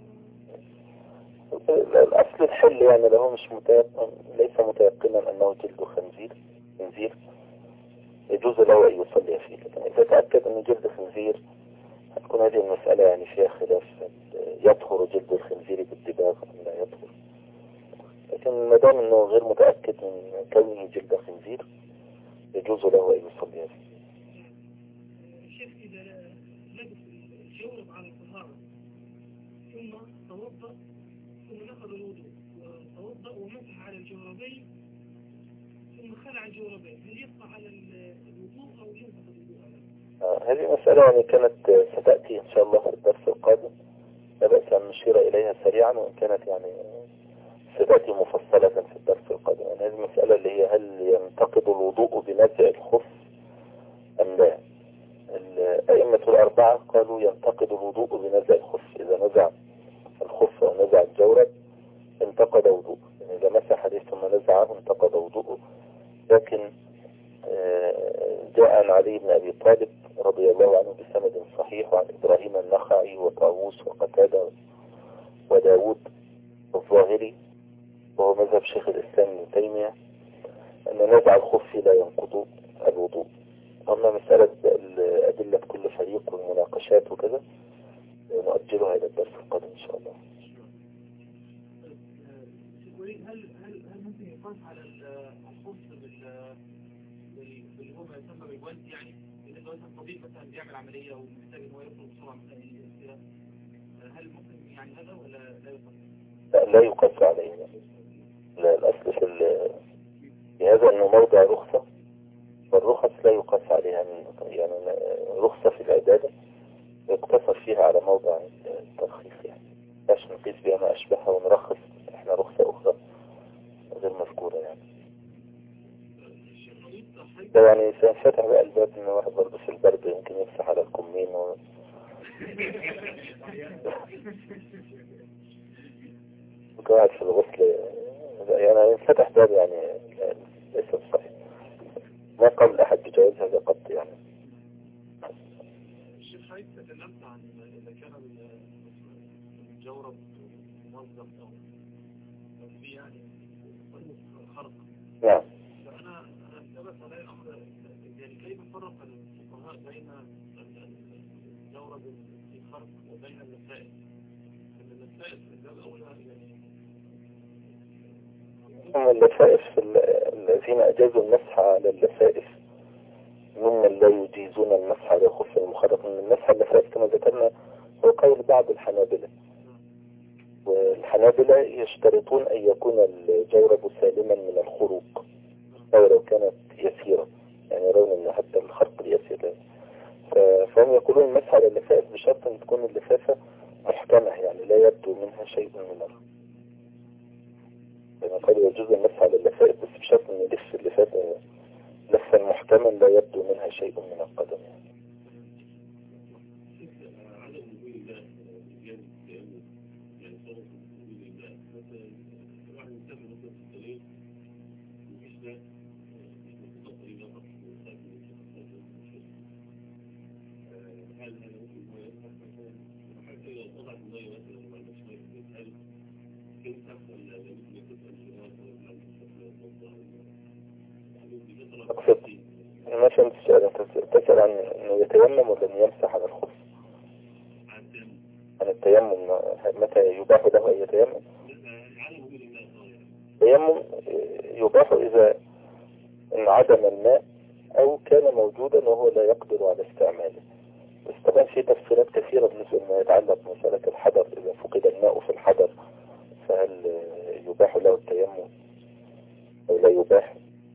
الأصل الحل يعني له مش متيقن، ليس متيقنا أنه جلد خنزير خنزير يجوز له أن يصلي فيه، لكن إذا تأكد أنه جلد خنزير هتكون هذه المسألة يعني فيها خلاف، يطهر جلد الخنزير بالدباغ أم لا يطهر. لكن ما دام أنه غير متأكد من كونه جلد خنزير يجوز له أن يصلي فيه. الشيخ إذا لبس الجورب على الطهارة ثم توضأ ثم نقض الوضوء وتوضأ ومسح على الجوربين ثم خلع الجوربين، هل يبقى على الوضوء أو ينقض الوضوء؟ آه هذه مسألة يعني كانت ستأتي إن شاء الله في الدرس القادم، لا بأس أن نشير إليها سريعا، وإن كانت يعني ستأتي مفصلة في الدرس القادم. يعني هذه المسألة اللي هي هل ينتقد الوضوء بنزع الخف أم لا. الأئمة الأربعة قالوا ينتقد الوضوء بنزع الخف، إذا نزع الخف أو نزع الجورب انتقد وضوء، يعني إذا مسح عليه ثم نزعه انتقد وضوءه. لكن جاء عن علي بن أبي طالب رضي الله عنه بسند صحيح وعن إبراهيم النخعي وطاووس وقتادة وداود الظاهري وهو مذهب شيخ الإسلام ابن تيمية أن نزع الخف لا ينقض الوضوء. أما مسألة أدلة كل فريق والمناقشات وكذا نؤجلها إلى الدرس القادم إن شاء الله. هل هل هل ممكن يقاس على الخف باللي هو ما يسمى بالجوانت، يعني إذا مثلا طبيب مثلا بيعمل عملية ومحتاج إن هو يخرج بسرعة مثلا، هل ممكن يعني هذا ولا لا يقاس؟ لا لا يقاس عليه. لا، الأصل في في هذا أنه موضع رخصة، والرخص لا يقاس عليها، يعني رخصة في العبادة يقتصر فيها على موضع الترخيص، يعني باش نقيس بها ما أشبهها ونرخص احنا رخصة أخرى غير مذكورة. يعني يعني سنفتح بقى الباب إن واحد برضه في البرد يمكن يمسح على الكمين و... وقاعد في الغسل، يعني ينفتح باب يعني ليس صحيح، ما قبل أحد بجواز هذا قط. يعني الشيخ حيث تكلمت عن إذا كان الجورب موظف أو في يعني خرق. نعم. فأنا أنا ثبت علي الأمر، يعني كيف فرق الفقهاء بين الجورب في خرق وبين اللفائف؟ أن اللفائف في الباب الأولى يعني هم اللفائف الذين أجازوا المسح على اللفائف ممن لا يجيزون المسح على خف المخرق. من المسح على اللفائف كما ذكرنا هو قول بعض الحنابلة، والحنابلة يشترطون أن يكون الجورب سالما من الخروق أو لو كانت يسيرة، يعني يرون أن حتى الخرق اليسير، فهم يقولون المسح على اللفائف بشرط أن تكون اللفافة محكمة، يعني لا يبدو منها شيء من الأرض. يعني قالوا يجوز المسح على اللفائف بس بشرط أن يلف اللفافة لفا محكما لا يبدو منها شيء من القدم. يعني أقصد ما فهمت السؤال، أنت تسأل عن أنه يتيمم ولا أن يمسح على الخف؟ عن التيمم متى يباح له أن يتيمم؟ التيمم يباح إذا انعدم الماء أو كان موجودا وهو لا يقدر على استعماله. بس طبعا في تفسيرات كثيرة بالنسبة لما يتعلق بمسألة الحجر، إذا فقد الماء في الحجر فهل يباح له التيمم أو لا يباح؟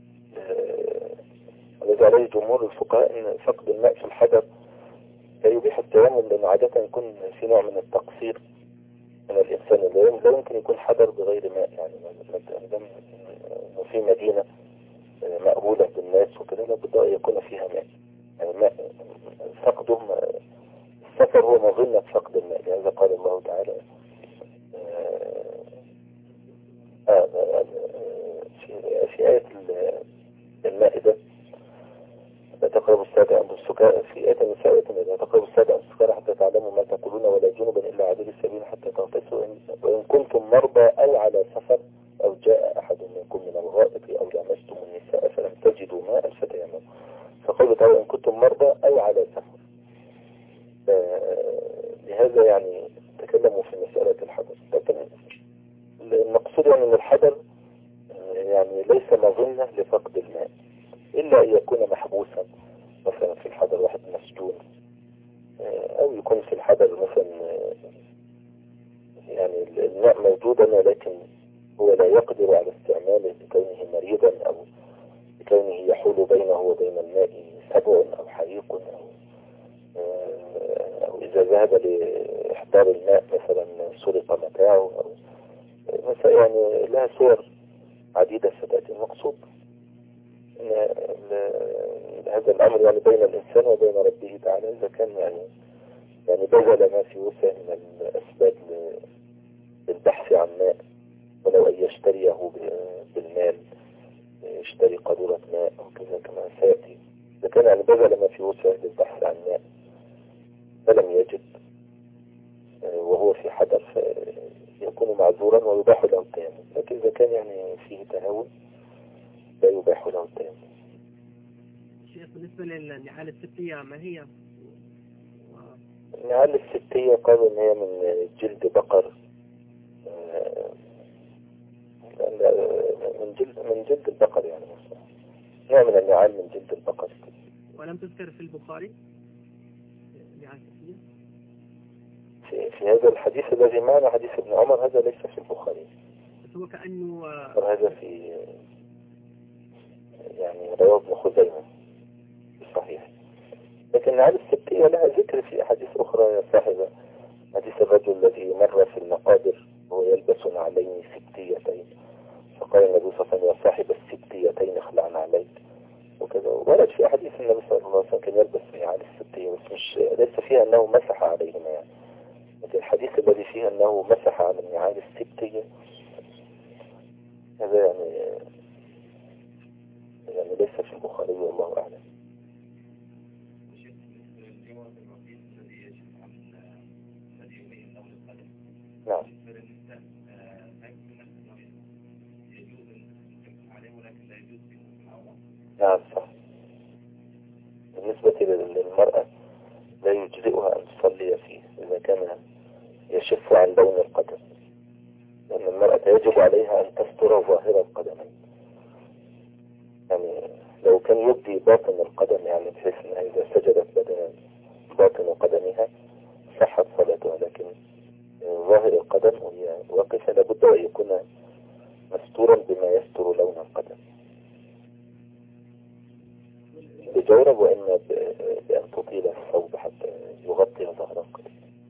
الذي عليه جمهور الفقهاء أن فقد الماء في الحجر لا يبيح التيمم، لأنه عادة يكون في نوع من التقصير من الإنسان. لا يمكن يكون حجر بغير ماء، يعني إنه في مدينة مأهولة بالناس وكذا لابد أن يكون فيها ماء، يعني ماء فقده السفر هو مظنة فقد الماء. لهذا قال الله تعالى آه آه في, في آية المائدة لا تقربوا السادة عند السكارى، في آية النساء لا تقربوا السادة عند السكارى حتى تعلموا ما تقولون ولا جنبا إلا عابري السبيل حتى تغتسلوا وإن كنتم مرضى أو على سفر أو جاء أحد منكم من الغائط أو لامستم النساء فلم تجدوا ماء فتيمموا. فقالوا تعالى إن كنتم مرضى أو على سفر. لهذا يعني تكلموا في مسألة الحجر، لكن المقصود يعني أن الحجر يعني ليس مظنة لفقد الماء إلا أن يكون محبوسا، مثلا في الحجر واحد مسجون، أو يكون في الحجر مثلا يعني الماء موجودا ولكن هو لا يقدر على استعماله لكونه مريضا أو لكونه يحول بينه وبين الماء سبع أو حريق، أو أو إذا ذهب لإحضار الماء مثلا سرق متاعه، أو مثلا يعني لها صور عديدة ستأتي. المقصود هذا الأمر يعني بين الإنسان وبين ربه تعالى، إذا كان يعني يعني بذل ما في وسعه من الأسباب للبحث عن ماء، ولو أن يشتريه بالمال، يشتري قارورة ماء أو كذا كما سيأتي. إذا كان يعني بذل ما في وسعه للبحث عن ماء فلم يجد وهو في حدث يكون معذورا ويباح له التيمم، لكن إذا كان يعني فيه تهاون لا يباح له التيمم. شيخ بالنسبة للنعال الستية ما هي؟ النعال الستية قالوا إن هي من جلد بقر، من جلد من جلد البقر، يعني نوع من النعال من جلد البقر. ولم تذكر في البخاري نعال ستية؟ في, في هذا الحديث الذي معنا حديث ابن عمر هذا ليس في البخاري، بس هو كأنه هذا في يعني رواه ابن خزيمة صحيح. لكن النعال الستية لها ذكر في أحاديث أخرى يا صاحبة، حديث الرجل الذي مر في المقابر وهو يلبس نعلين ستيتين، فقال النبي صلى الله عليه وسلم يا صاحب الستيتين اخلع عليك وكذا. ورد في أحاديث النبي صلى الله عليه وسلم كان يلبس نعال الستية، بس مش ليس فيها أنه مسح عليهما يعني. لكن الحديث الذي فيه أنه مسح على النعال الستية هذا يعني يعني ليس في البخاري والله أعلم. نعم. نعم صح. بالنسبة للمرأة لا يجزئها أن تصلي فيه إذا كان يشف عن لون القدم، لأن المرأة يجب عليها أن تستر ظاهر القدمين. يعني لو كان يبدي باطن القدم، يعني بحيث أنها إذا سجدت بدنا باطن قدمها صحت صلاتها، لكن ظاهر القدم وهي واقفة لابد أن يكون مستورا بما يستر لون القدم بجورب، وإما بأن تطيل الثوب حتى يغطي ظهر القدم.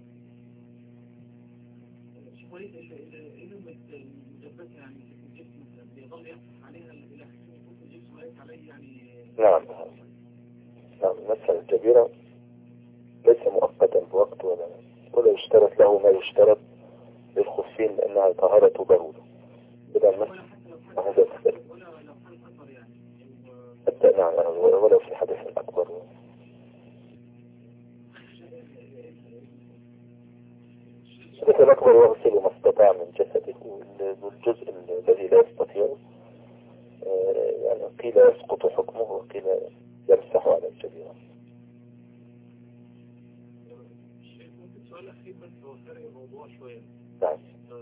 نعم نعم. مثل الجبيرة ليس مؤقتا بوقت ولا ولا يشترط له ما يشترط للخفين لأنها طهارة ضرورة بدل مثل هذا السبب حتى نعم ولو في حدث أكبر. الحدث الأكبر يغسل ما استطاع من جسده، والجزء الذي لا يستطيع يعني قيل يسقط حكمه وقيل يمسح على الجبيرة. السؤال الأخير بس هو فرق الموضوع شوية. نعم.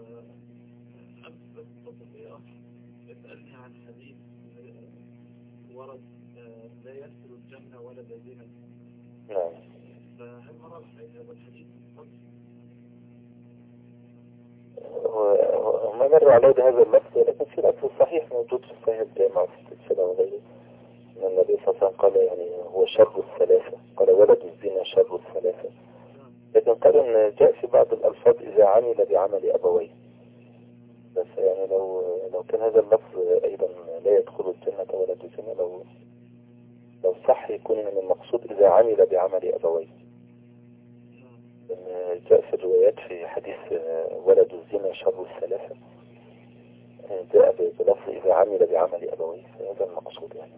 أمس تطبيقية يسألني عن حديث ورد لا يدخل الجنة ولا زنا. نعم. فهل نرى هذا الحديث؟ وما مر عليه بهذا اللفظ، لكن في لفظ صحيح موجود في صحيح الجامع في السلسلة وغيره أن النبي صلى الله عليه وسلم قال يعني هو شر الثلاثة، قال ولد الزنا شر الثلاثة. لكن قال أن جاء في بعض الألفاظ إذا عمل بعمل أبويه، بس يعني لو لو كان هذا اللفظ أيضا لا يدخل الجنة ولد الزنا، لو لو صح يكون من المقصود إذا عمل بعمل أبويه. جاء في الروايات في حديث ولد الزنا شر الثلاثة جاء بلفظ إذا عمل بعمل أبويه، فهذا المقصود يعني.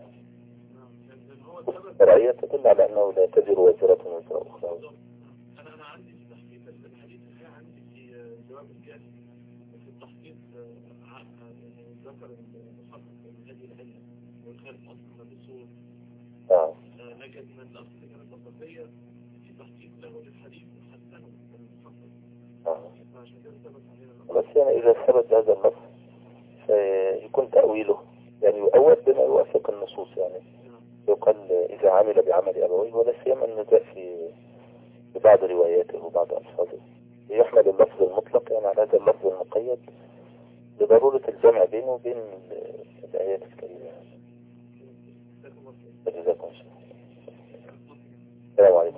الرعية تدل على أنه لا تزر وزرة وزر أخرى. أنا أنا عندي في تحقيق الحديث اللي عندي في جواب الجانب في التحقيق ذكر المحقق من هذه العلة والخالف أصلا بالصور. آه. لكن من الأصل التطبيقية في تحقيق له للحديث حسنه المحقق. آه. فعشان كده ثبت علينا. بس يعني إذا ثبت هذا اللفظ يكون تأويله يعني يؤول بما يوافق النصوص، يعني يقال إذا عمل بعمل أبويه، ولا سيما أنه جاء في بعض رواياته وبعض ألفاظه يحمل اللفظ المطلق يعني على هذا اللفظ المقيد لضرورة الجمع بينه وبين الآيات الكريمة. جزاكم الله خير. السلام عليكم.